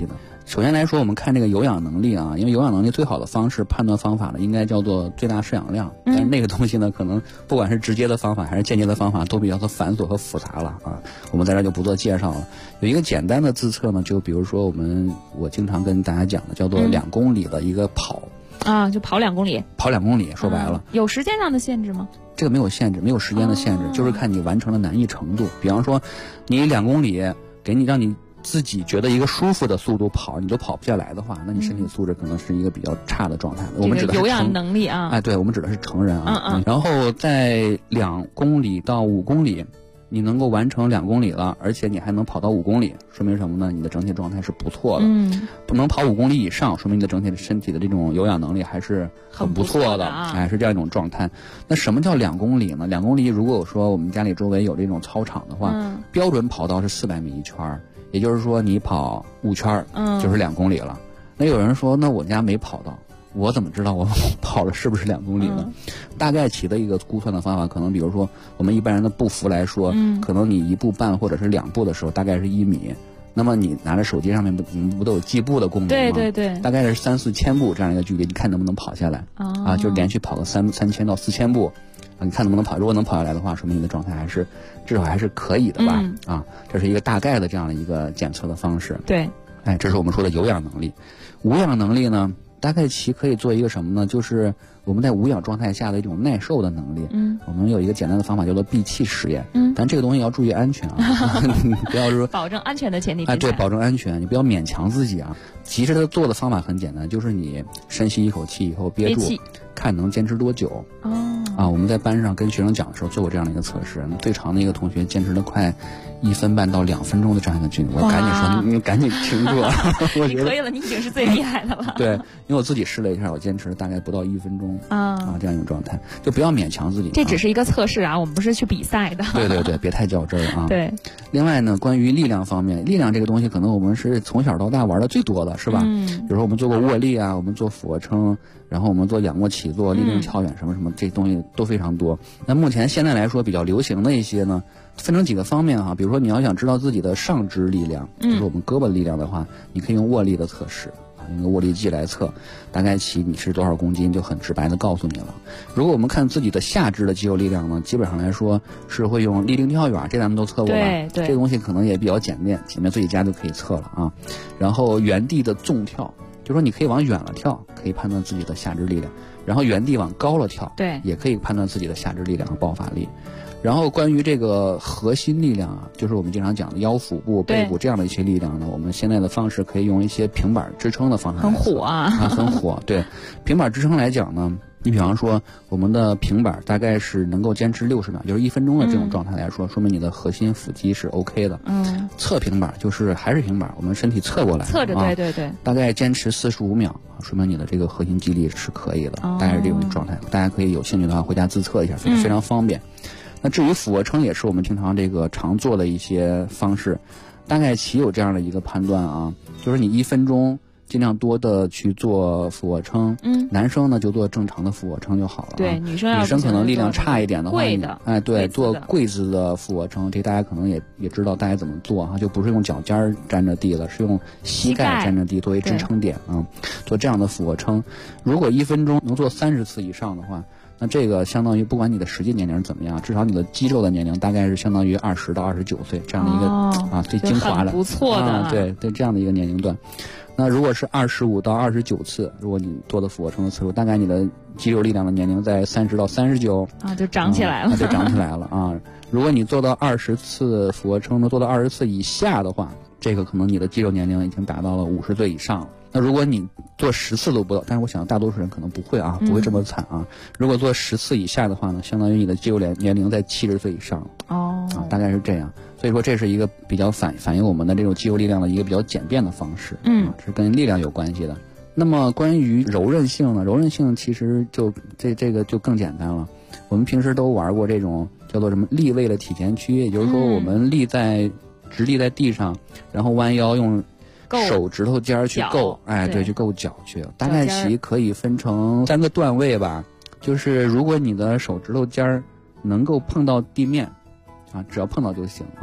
首先来说，我们看这个有氧能力啊，因为有氧能力最好的方式判断方法呢，应该叫做最大摄氧量。但是那个东西呢，可能不管是直接的方法还是间接的方法，都比较的繁琐和复杂了啊。我们在这就不做介绍了。有一个简单的自测呢，就比如说我经常跟大家讲的，叫做2公里的一个跑啊，就跑2公里。 跑2公里，说白了， 有时间上的限制吗？ 这个没有限制，没有时间的限制，就是看你完成的难易程度。比方说，你2公里让你自己觉得一个舒服的速度跑，你都跑不下来的话，那你身体素质可能是一个比较差的状态。我们指的是有氧能力啊。 哎，对，我们指的是成人啊。然后在2公里到5公里，你能够完成2公里了，而且你还能跑到5公里，说明什么呢？你的整体状态是不错的。不能跑5公里以上，说明你的整体的身体的这种有氧能力还是很不错的哎，是这样一种状态。那什么叫2公里呢？2公里如果说我们家里周围有这种操场的话，标准跑道是400米一圈，也就是说你跑5圈就是2公里了。那有人说，那我家没跑道，我怎么知道我跑了是不是2公里呢？大概其的一个估算的方法，可能比如说我们一般人的步幅来说，可能你1步半或者是2步的时候，大概是1米。那么你拿着手机上面不都有计步的功能吗？ 对对对， 大概是3-4千步这样一个距离，你看能不能跑下来？啊，就连续跑个3000到4000步，你看能不能跑？如果能跑下来的话，说明你的状态至少还是可以的吧？啊，这是一个大概的这样的一个检测的方式。 对， 哎，这是我们说的有氧能力。无氧能力呢，大概其可以做一个什么呢？就是我们在无氧状态下的一种耐受的能力。我们有一个简单的方法叫做闭气实验。但这个东西要注意安全啊，不要说保证安全的前提之下。 哎，对，保证安全，你不要勉强自己啊。其实它做的方法很简单，就是你深吸一口气以后憋住，看能坚持多久。啊，我们在班上跟学生讲的时候做过这样的一个测试，最长的一个同学坚持了快1分半到2分钟的这样一个距离。我赶紧说，你赶紧停住啊！ 你可以了，你已经是最厉害的了。 对，因为我自己试了一下，我坚持了大概不到1分钟这样一种状态，就不要勉强自己。 这只是一个测试啊，我们不是去比赛的。 对对对，别太较真啊。 对。 另外呢，关于力量方面，力量这个东西可能我们是从小到大玩的最多的，是吧？比如说我们做过握力啊，我们做俯卧撑，然后我们做仰卧起坐、立定跳远什么什么，这东西都非常多。那目前现在来说比较流行的一些呢，分成几个方面哈。比如说你要想知道自己的上肢力量，就是我们胳膊力量的话，你可以用握力的测试。用个握力计来测，大概其你是多少公斤，就很直白的告诉你了。如果我们看自己的下肢的肌肉力量呢，基本上来说是会用立定跳远，这咱们都测过吧？ 对， 这个东西可能也比较简便自己家就可以测了啊。然后原地的纵跳，就说你可以往远了跳，可以判断自己的下肢力量；然后原地往高了跳， 对， 也可以判断自己的下肢力量和爆发力。然后关于这个核心力量啊，就是我们经常讲的腰腹部、背部这样的一些力量呢，我们现在的方式可以用一些平板支撑的方式。 很火啊！ 很火。对，平板支撑来讲呢，你比方说我们的平板大概是能够坚持60秒，就是1分钟的这种状态来说，说明你的核心腹肌是 OK 的。侧平板就是还是平板，我们身体侧过来， 侧着，对对对， 大概坚持45秒，说明你的这个核心肌力是可以的，大概是这种状态。大家可以有兴趣的话回家自测一下，非常方便。那至于俯卧撑也是我们经常常做的一些方式，大概其有这样的一个判断啊，就是你1分钟尽量多的去做俯卧撑，男生呢就做正常的俯卧撑就好了。 对，女生可能力量差一点的话，哎，对，做跪姿的俯卧撑，这大家可能也知道大家怎么做哈，就不是用脚尖沾着地了，是用膝盖沾着地作为支撑点啊，做这样的俯卧撑。如果1分钟能做30次以上的话，那这个相当于不管你的实际年龄怎么样，至少你的肌肉的年龄大概是相当于20到29岁这样的一个最精华的， 不错的， 对这样的一个年龄段。那如果是25到29次，如果你做的俯卧撑的次数，大概你的肌肉力量的年龄在30到39 就长起来了， 就长起来了啊。如果你做到20次俯卧撑，能做到20次以下的话，这个可能你的肌肉年龄已经达到了50岁以上了。那如果你做10次都不到，但是我想大多数人可能不会啊，不会这么惨啊。如果做10次以下的话呢，相当于你的肌肉年龄在70岁以上大概是这样。所以说这是一个比较反映我们的这种肌肉力量的一个比较简便的方式，是跟力量有关系的。那么关于柔韧性呢，柔韧性其实就这个就更简单了。我们平时都玩过这种叫做什么立位的体前屈，也就是说我们直立在地上，然后弯腰用手指头尖去够，对，去够脚去。大概其可以分成3个段位吧，就是如果你的手指头尖能够碰到地面只要碰到就行啊。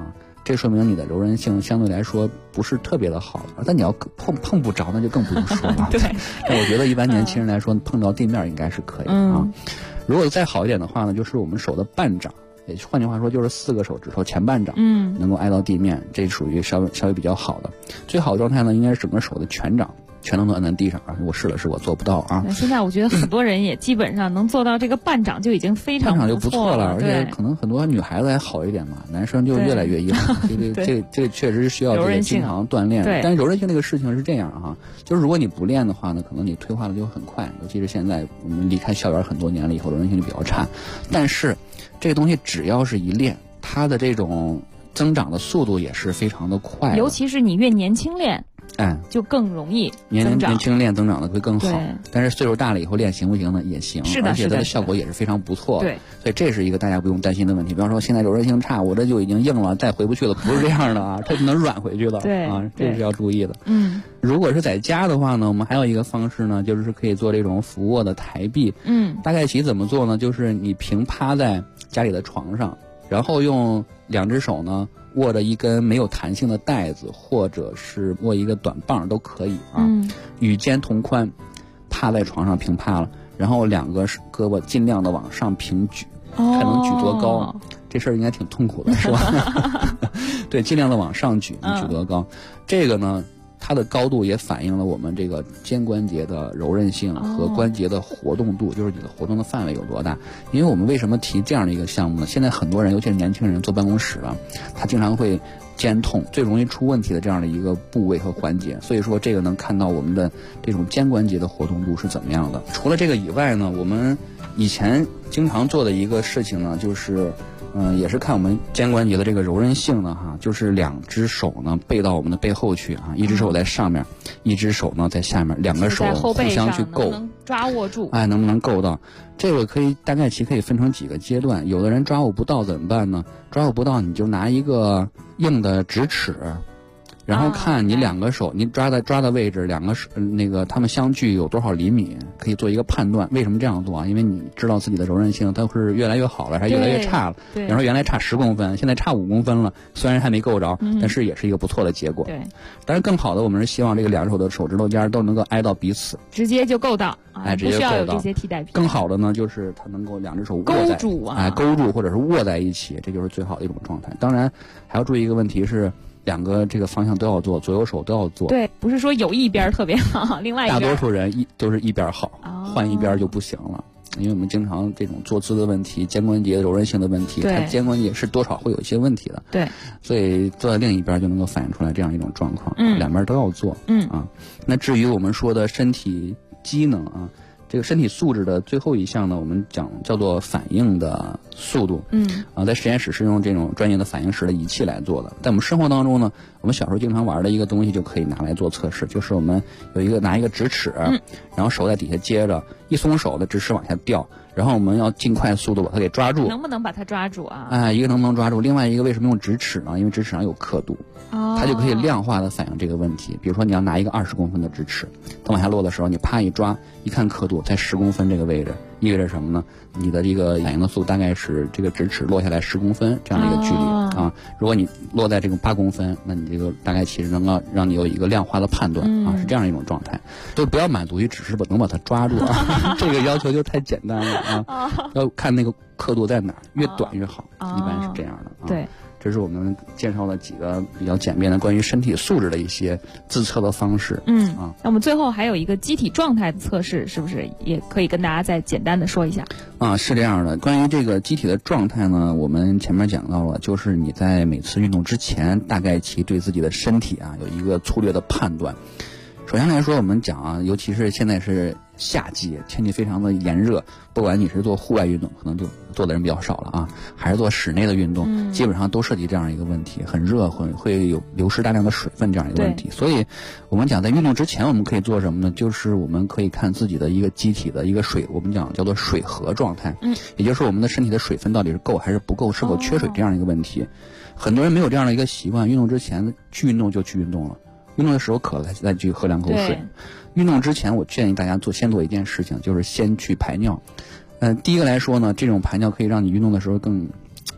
这说明你的柔韧性相对来说不是特别的好。但你要碰不着，那就更不用说了。 对， 但我觉得一般年轻人来说，碰着地面应该是可以啊。如果再好一点的话呢，就是我们手的半掌，也换句话说就是4个手指头前半掌，能够挨到地面，这属于稍微比较好的。最好的状态呢，应该是整个手的全掌全都能按在地上啊！我试了试，我做不到啊。 现在我觉得很多人也基本上能做到这个半掌就已经非常半掌就不错了，而且可能很多女孩子还好一点嘛，男生就越来越硬。这个确实需要这个经常锻炼。但是柔韧性这个事情是这样哈，就是如果你不练的话呢，可能你退化的就很快。尤其是现在我们离开校园很多年了以后，柔韧性就比较差。但是这个东西只要是一练，它的这种增长的速度也是非常的快。 尤其是你越年轻练。就更容易年轻练增长的会更好，但是岁数大了以后练行不行呢？也行， 是的， 而且它的效果也是非常不错。 对， 所以这是一个大家不用担心的问题。比方说现在柔韧性差，我这就已经硬了，再回不去了，不是这样的啊，它能软回去的。 对啊，这是要注意的。如果是在家的话呢，我们还有一个方式呢，就是可以做这种俯卧的抬臂。大概其怎么做呢？就是你平趴在家里的床上，然后用2只手呢握着一根没有弹性的带子，或者是握一个短棒都可以啊。与肩同宽，趴在床上平趴了，然后2个胳膊尽量的往上平举，看能举多高。这事儿应该挺痛苦的，是吧？对，尽量的往上举，你举多高。这个呢，它的高度也反映了我们这个肩关节的柔韧性和关节的活动度，就是你的活动的范围有多大。因为我们为什么提这样的一个项目呢？现在很多人，尤其是年轻人坐办公室了，他经常会肩痛，最容易出问题的这样的一个部位和环节。所以说这个能看到我们的这种肩关节的活动度是怎么样的。除了这个以外呢，我们以前经常做的一个事情呢，就是也是看我们肩关节的这个柔韧性的哈，就是2只手呢背到我们的背后去啊，一只手在上面，一只手呢在下面，2个手互相去够， 能抓握住， 能不能够到？这个大概其可以分成几个阶段。有的人抓握不到怎么办呢？抓握不到你就拿一个硬的直尺，然后看你2个手，你抓的位置，2个手它们相距有多少厘米，可以做一个判断。为什么这样做啊？因为你知道自己的柔韧性它是越来越好了，还是越来越差了。比方说原来差10公分，现在差5公分了，虽然还没够着，但是也是一个不错的结果。 对， 但是更好的，我们是希望这个2只手的手指头尖都能够挨到彼此， 直接就够到， 直接够到， 不需要有这些替代品。 更好的呢，就是它能够2只手勾住勾住或者是握在一起，这就是最好的一种状态。当然还要注意一个问题是，两个这个方向都要做，左右手都要做。 对，不是说有一边特别好，另外一边大多数人都是一边好，换一边就不行了。因为我们经常这种坐姿的问题、肩关节柔韧性的问题，它肩关节是多少会有一些问题的。 对， 所以坐在另一边就能够反映出来这样一种状况。两边都要做。那至于我们说的身体机能啊，这个身体素质的最后一项呢，我们讲叫做反应的速度。在实验室是用这种专业的反应式的仪器来做的。在我们生活当中呢，我们小时候经常玩的一个东西就可以拿来做测试，就是我们拿一个直尺，然后手在底下接着，一松手的直尺往下掉，然后我们要尽快速度把它给抓住。 能不能把它抓住啊？ 一个能不能抓住，另外一个为什么用直尺呢？因为直尺上有刻度。它就可以量化的反映这个问题。比如说你要拿一个20公分的直尺，它往下落的时候，你啪一抓，一看刻度在10公分这个位置，意味着什么呢？你的这个反应的速度大概是这个直尺落下来10公分这样的一个距离啊。如果你落在这个8公分，那你这个大概其实能够让你有一个量化的判断啊，是这样一种状态。所以不要满足于只是能把它抓住啊，这个要求就太简单了啊。要看那个刻度在哪儿，越短越好，一般是这样的啊。 对。 这是我们介绍了几个比较简便的关于身体素质的一些自测的方式。 那我们最后还有一个机体状态的测试，是不是也可以跟大家再简单的说一下？ 是这样的。关于这个机体的状态呢，我们前面讲到了，就是你在每次运动之前，大概其对自己的身体有一个粗略的判断。首先来说，我们讲尤其是现在是夏季，天气非常的炎热，不管你是做户外运动，可能就做的人比较少了还是做室内的运动，基本上都涉及这样一个问题，很热，会有流失大量的水分这样一个问题。所以我们讲在运动之前我们可以做什么呢？就是我们可以看自己的一个机体的一个我们讲叫做水合状态，也就是我们的身体的水分到底是够还是不够，是否缺水这样一个问题。很多人没有这样的一个习惯，运动之前去运动就去运动了，运动的时候渴了再去喝2口水。运动之前我建议大家先做一件事情，就是先去排尿。第一个来说呢，这种排尿可以让你运动的时候更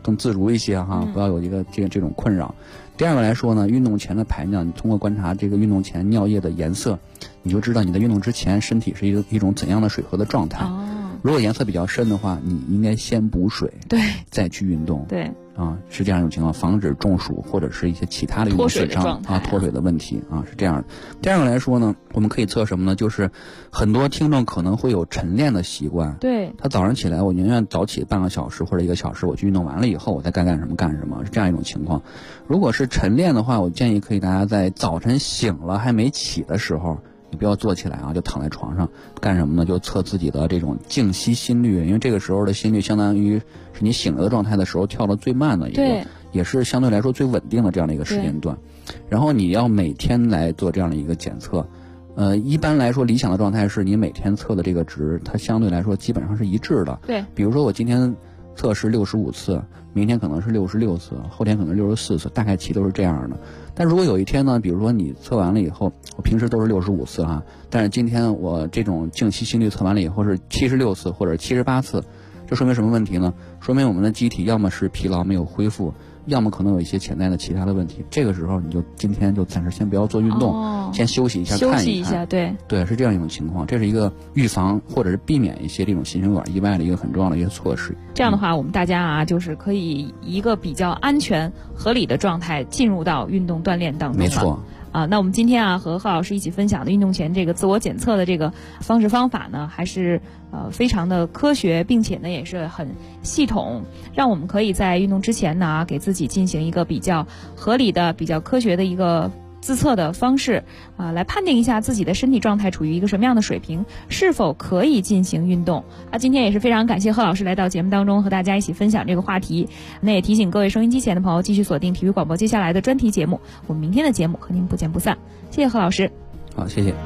更自如一些哈，不要有一个这种困扰。第二个来说呢，运动前的排尿，你通过观察这个运动前尿液的颜色，你就知道你在运动之前身体是一种怎样的水合的状态。如果颜色比较深的话，你应该先补水， 对， 再去运动。 对。 是这样一种情况，防止中暑或者是一些其他的运动损伤脱水的问题是这样的。第二个来说呢，我们可以测什么呢？就是很多听众可能会有晨练的习惯， 对， 他早上起来我宁愿早起半个小时或者1个小时，我去运动完了以后我再该干什么，是这样一种情况。如果是晨练的话，我建议可以大家在早晨醒了还没起的时候，你不要坐起来就躺在床上干什么呢？就测自己的这种静息心率，因为这个时候的心率相当于是你醒了的状态的时候跳得最慢的一个，也是相对来说最稳定的这样的一个时间段。然后你要每天来做这样的一个检测，一般来说理想的状态是你每天测的这个值，它相对来说基本上是一致的。 对， 比如说我今天测试65次，明天可能是66次，后天可能64次，大概其都是这样的。但如果有一天呢，比如说你测完了以后，我平时都是65次但是今天我这种静息心率测完了以后是76次或者78次，这说明什么问题呢？说明我们的机体要么是疲劳没有恢复，要么可能有一些潜在的其他的问题。这个时候你就今天就暂时先不要做运动，先休息一下，看一下， 对， 是这样一种情况。这是一个预防或者是避免一些这种心血管意外的一个很重要的一个措施。 这样的话，我们大家就是可以一个比较安全合理的状态进入到运动锻炼当中。 没错。 那我们今天和贺老师一起分享的运动前这个自我检测的这个方式方法呢，还是非常的科学，并且呢也是很系统，让我们可以在运动之前呢给自己进行一个比较合理的、比较科学的一个自测的方式来判定一下自己的身体状态处于一个什么样的水平，是否可以进行运动。今天也是非常感谢贺老师来到节目当中和大家一起分享这个话题。那也提醒各位收音机前的朋友继续锁定体育广播接下来的专题节目，我们明天的节目和您不见不散。谢谢贺老师。 好，谢谢。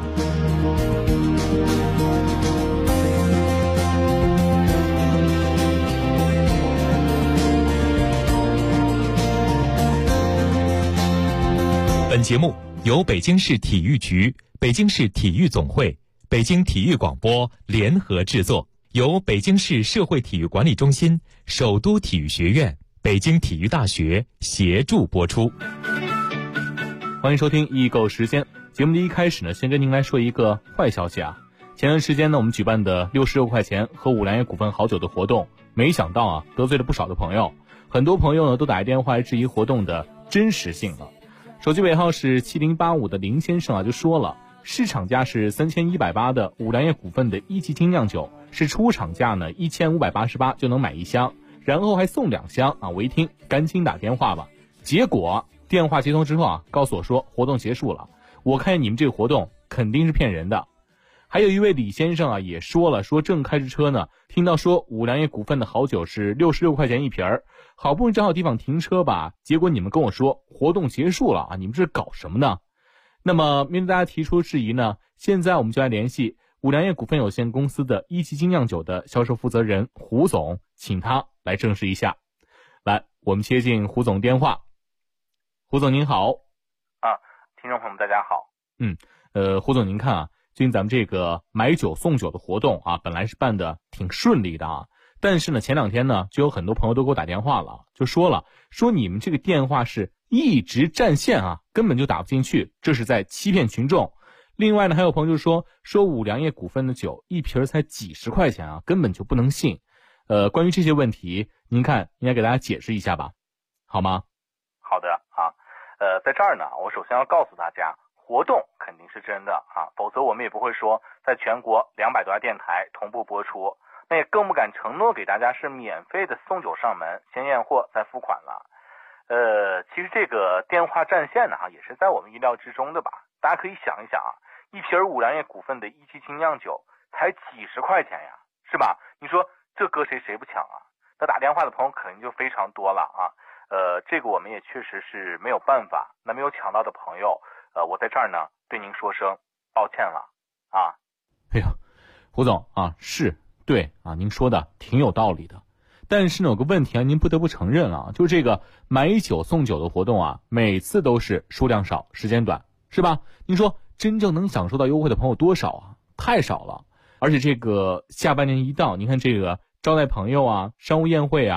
本节目由北京市体育局、北京市体育总会、北京体育广播联合制作，由北京市社会体育管理中心、首都体育学院、北京体育大学协助播出。 欢迎收听易购时间。节目的一开始呢，先跟您来说一个坏消息前段时间呢，我们举办的66块钱喝五粮液股份好酒的活动，没想到得罪了不少的朋友。很多朋友呢都打电话质疑活动的真实性了。手机尾号是7085的林先生就说了，市场价是3180的五粮液股份的一级精酿酒，是出厂价呢1588就能买1箱，然后还送2箱我一听赶紧打电话吧。结果电话接通之后告诉我说活动结束了，我看见你们这个活动肯定是骗人的。还有一位李先生也说了，说正开着车呢，听到说五粮液股份的好酒是66块钱一瓶儿，好不容易找好地方停车吧，结果你们跟我说活动结束了你们这是搞什么呢？那么面对大家提出质疑呢，现在我们就来联系五粮液股份有限公司的一级精酿酒的销售负责人胡总，请他来证实一下。来，我们接进胡总电话。胡总您好。 听众朋友们大家好。 胡总您看最近咱们这个买酒送酒的活动本来是办的挺顺利的但是呢前2天呢就有很多朋友都给我打电话了，就说你们这个电话是一直占线根本就打不进去，这是在欺骗群众。另外呢还有朋友就说五粮液股份的酒一瓶才几十块钱根本就不能信。关于这些问题您看应该给大家解释一下吧，好吗？ 好的在这儿呢我首先要告诉大家，活动肯定是真的否则我们也不会说在全国200多家电台同步播出，那也更不敢承诺给大家是免费的送酒上门，先验货再付款了。其实这个电话占线呢也是在我们意料之中的吧。大家可以想一想一瓶五粮液股份的一级精酿酒才几十块钱呀，是吧？你说这搁谁不抢那打电话的朋友肯定就非常多了这个我们也确实是没有办法。那没有抢到的朋友我在这儿呢对您说声抱歉了哎呀，胡总是对您说的挺有道理的。但是呢有个问题您不得不承认就是这个买酒送酒的活动每次都是数量少时间短，是吧？您说真正能享受到优惠的朋友多少太少了。而且这个下半年一到，您看这个招待朋友商务宴会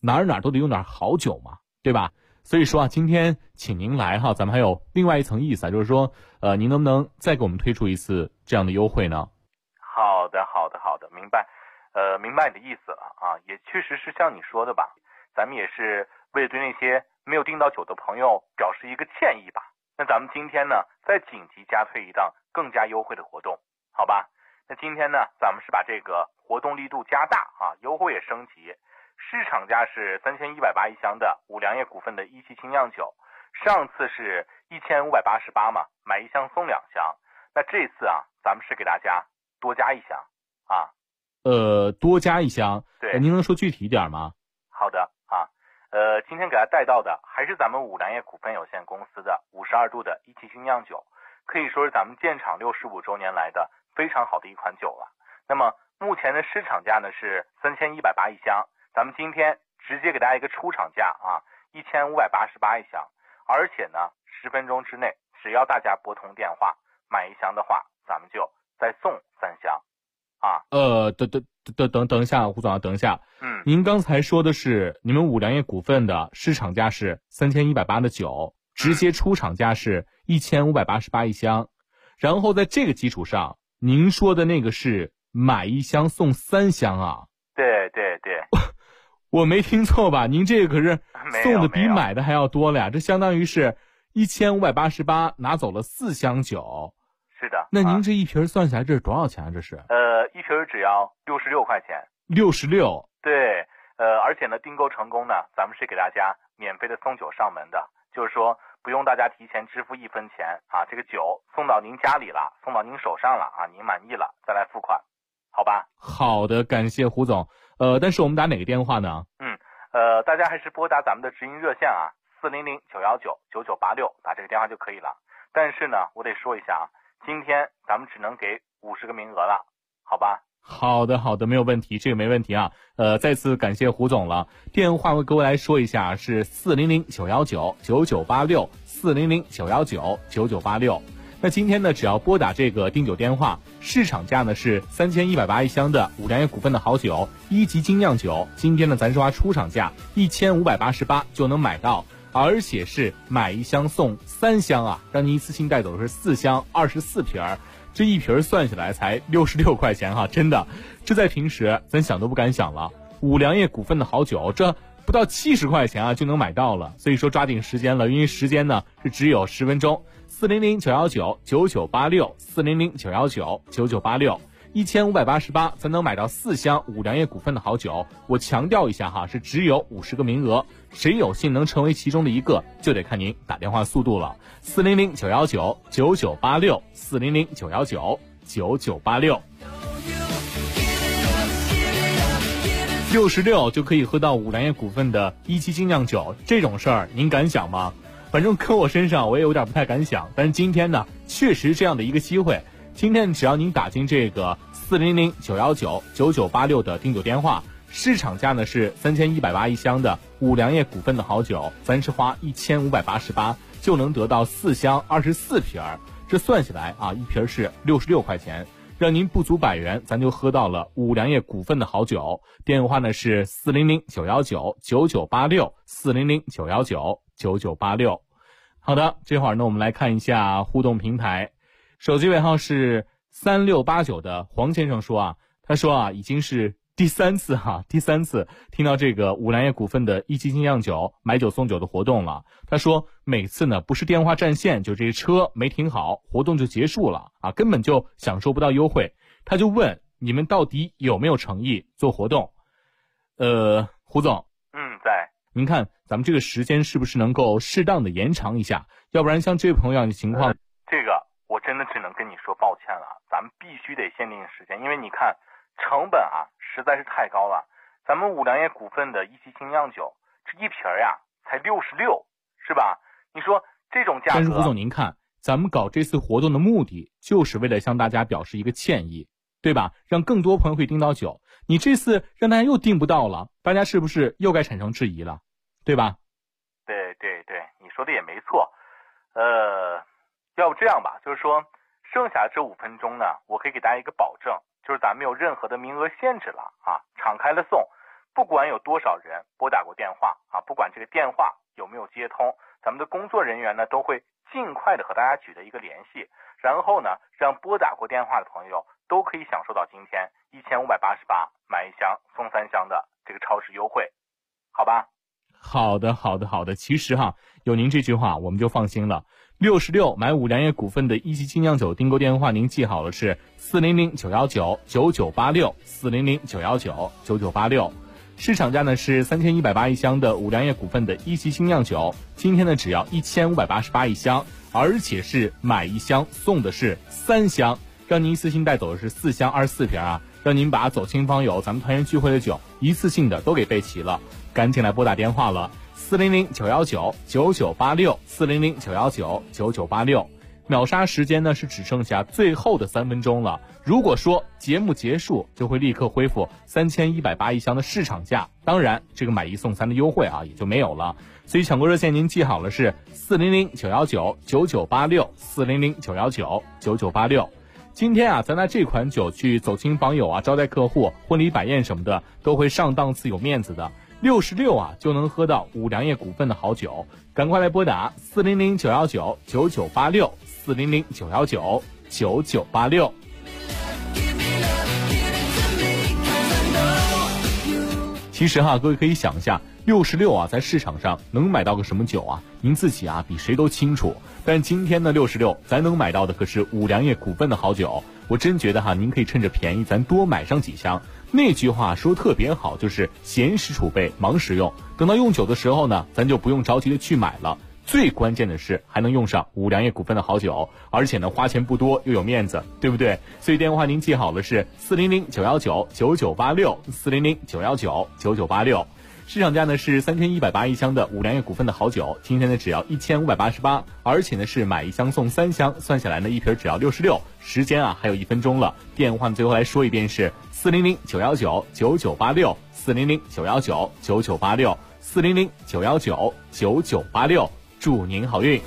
哪儿都得用点好酒嘛，对吧？所以说啊，今天请您来哈，咱们还有另外一层意思啊，就是说，您能不能再给我们推出一次这样的优惠呢？ 好的，明白，明白你的意思了啊，也确实是像你说的吧，咱们也是为了对那些没有订到酒的朋友表示一个歉意吧。那咱们今天呢，再紧急加推一档更加优惠的活动，好吧？那今天呢，咱们是把这个活动力度加大啊，优惠也升级。市场价是3180一箱的五粮液股份的一期精酿酒，上次是1588嘛，买一箱送2箱。那这次啊，咱们是给大家多加一箱啊。 多加一箱。 对， 您能说具体一点吗？ 好的啊，今天给大家带到的还是咱们五粮液股份有限公司的52度的一期精酿酒，可以说是咱们建厂65周年来的非常好的一款酒了。那么目前的市场价呢是3180一箱。咱们今天直接给大家一个出厂价啊，1588一箱，而且呢，10分钟之内，只要大家拨通电话买一箱的话，咱们就再送3箱，啊。 等一下，胡总啊，等一下。您刚才说的是你们五粮液股份的市场价是3180的酒，直接出厂价是1588一箱，然后在这个基础上，您说的那个是买一箱送3箱啊？ 对。 我没听错吧？您这个可是送的比买的还要多了呀！这相当于是1588拿走了4箱酒。 是的。 那您这一瓶算下来这是多少钱啊？这是？ 一瓶只要66块钱。 66。 对。而且呢，订购成功呢，咱们是给大家免费的送酒上门的，就是说不用大家提前支付1分钱啊，这个酒送到您家里了，送到您手上了啊，您满意了再来付款，好吧？ 好的，感谢胡总。但是我们打哪个电话呢？ 大家还是拨打咱们的直营热线啊，400-919-9986，打这个电话就可以了。但是呢，我得说一下啊，今天咱们只能给50个名额了，好吧？ 好的，没有问题，这个没问题啊。再次感谢胡总了。电话我各位来说一下，是400-919-9986 400-919-9986。那今天呢，只要拨打这个订酒电话，市场价呢是3180一箱的五粮液股份的好酒1级精酿酒，今天呢咱是花出厂价1588就能买到，而且是买一箱送3箱啊，让您一次性带走的是4箱24瓶，这一瓶算下来才66块钱哈，真的，这在平时咱想都不敢想了。五粮液股份的好酒，这不到70块钱啊就能买到了，所以说抓紧时间了，因为时间呢是只有10分钟。400-919-9986 400-919-9986 1588才能买到4箱五粮液股份的好酒。我强调一下哈，是只有50个名额，谁有幸能成为其中的一个，就得看您打电话速度了。400-919-9986 400-919-9986 66就可以喝到五粮液股份的1期精酿酒，这种事儿您敢想吗？反正搁我身上我也有点不太敢想，但是今天呢确实这样的一个机会，今天只要您打进这个400-919-9986的订酒电话，市场价呢是3180一箱的五粮液股份的好酒，咱是花1588就能得到4箱24瓶，这算下来啊，一瓶是66块钱，让您不足100元咱就喝到了五粮液股份的好酒。电话呢是400-919-9986 400-919-9986。好的，这会儿呢我们来看一下互动平台，手机尾号是3689的黄先生说啊，他说啊已经是第三次听到这个五粮液股份的1期精酿酒买酒送酒的活动了。他说每次呢不是电话占线，就这车没停好，活动就结束了啊，根本就享受不到优惠。他就问你们到底有没有诚意做活动？胡总， 在。 您看咱们这个时间是不是能够适当的延长一下？要不然像这位朋友的情况， 这个我真的只能跟你说抱歉了，咱们必须得限定时间，因为你看成本啊实在是太高了。咱们五粮液股份的1期精酿酒，这一瓶呀才66，是吧？你说这种价格。 但是胡总您看，咱们搞这次活动的目的就是为了向大家表示一个歉意，对吧？让更多朋友可以订到酒。你这次让大家又订不到了，大家是不是又该产生质疑了，对吧？ 对，你说的也没错。要不这样吧，就是说剩下这5分钟呢，我可以给大家一个保证，就是咱没有任何的名额限制了啊，敞开了送， 不管有多少人拨打过电话啊，不管这个电话有没有接通，咱们的工作人员呢都会尽快的和大家取得一个联系，然后呢让拨打过电话的朋友都可以享受到今天1588买1箱送3箱的这个超市优惠，好吧？ 好的。其实有您这句话我们就放心了。66买5粮液股份的一级精酿酒订购电话您记好了，是400-919-9986，400-919-9986。市场价呢是3180一箱的5粮液股份的一级精酿酒，今天呢只要1588一箱，而且是买1箱送的是3箱，让您一次性带走的是4箱24瓶啊，让您把走亲访友咱们团圆聚会的酒一次性的都给备齐了。赶紧来拨打电话了，400-919-9986，400-919-9986。秒杀时间呢是只剩下最后的3分钟了，如果说节目结束就会立刻恢复3180一箱的市场价，当然这个买1送3的优惠也就没有了。所以抢购热线您记好了，是400-919-9986，400-919-9986。今天咱拿这款酒去走亲访友招待客户、婚礼摆宴什么的都会上档次有面子的，66就能喝到5粮液股份的好酒，赶快来拨打400-919-9986，400-919-9986。其实各位可以想一下，66在市场上能买到个什么酒您自己比谁都清楚。但今天呢66咱能买到的可是5粮液股份的好酒，我真觉得您可以趁着便宜咱多买上几箱。那句话说特别好，就是闲时储备忙时用，等到用酒的时候呢咱就不用着急的去买了，最关键的是还能用上5粮液股份的好酒，而且呢花钱不多又有面子，对不对？所以电话您记好了，是400-919-9986，400-919-9986。市场价呢是3180一箱的5粮液股份的好酒，今天呢只要1588，而且呢是买1箱送3箱，算下来呢一瓶只要66。时间还有1分钟了，电话最后来说一遍是400-919-9986，400-919-9986，400-919-9986，祝您好运。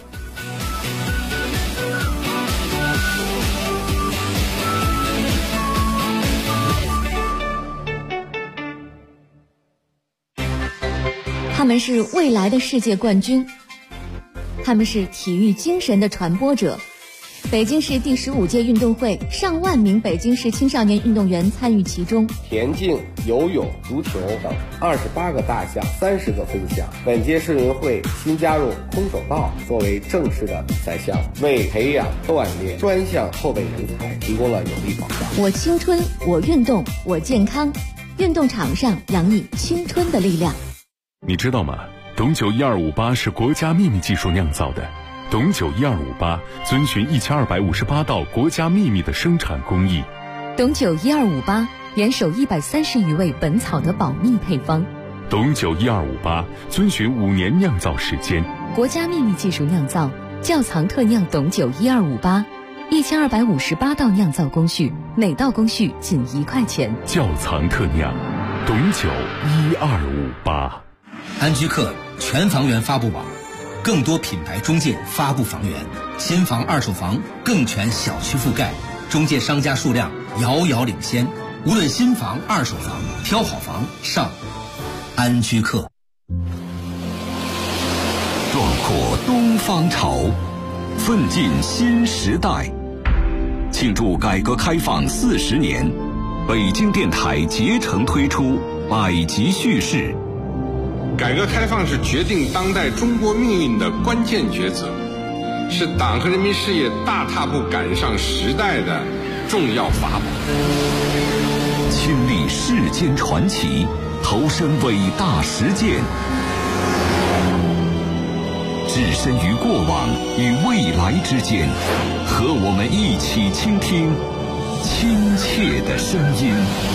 他们是未来的世界冠军，他们是体育精神的传播者。北京市第15届运动会，上万名北京市青少年运动员参与其中。 田径、游泳、足球等28个大项，30个分项。本届世运会新加入空手道作为正式的比赛项，为培养锻炼专项后备人才提供了有力保障。 我青春，我运动，我健康。运动场上洋溢青春的力量。 你知道吗？董酒1258是国家秘密技术酿造的。董酒1258遵循1258道国家秘密的生产工艺。 董酒1258严守130余味本草的保密配方。 董酒1258遵循5年酿造时间， 国家秘密技术酿造，窖藏特酿董酒1258，1258道酿造工序，每道工序仅1块钱。 窖藏特酿，董酒1258。 安居客全房源发布网，更多品牌中介发布房源，新房二手房更全小区覆盖，中介商家数量遥遥领先。无论新房二手房，挑好房上安居客。 壮阔东方潮，奋进新时代。庆祝改革开放40年，北京电台竭诚推出百集叙事。 改革开放是决定当代中国命运的关键抉择，是党和人民事业大踏步赶上时代的重要法宝。 亲历世间传奇，投身伟大实践，置身于过往与未来之间，和我们一起倾听亲切的声音。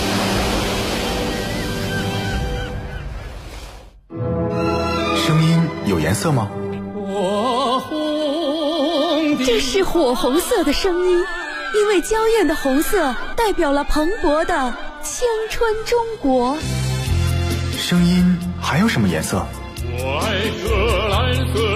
声音有颜色吗？ 这是火红色的声音，因为娇艳的红色代表了蓬勃的青春中国。 声音还有什么颜色？ 我爱这蓝色。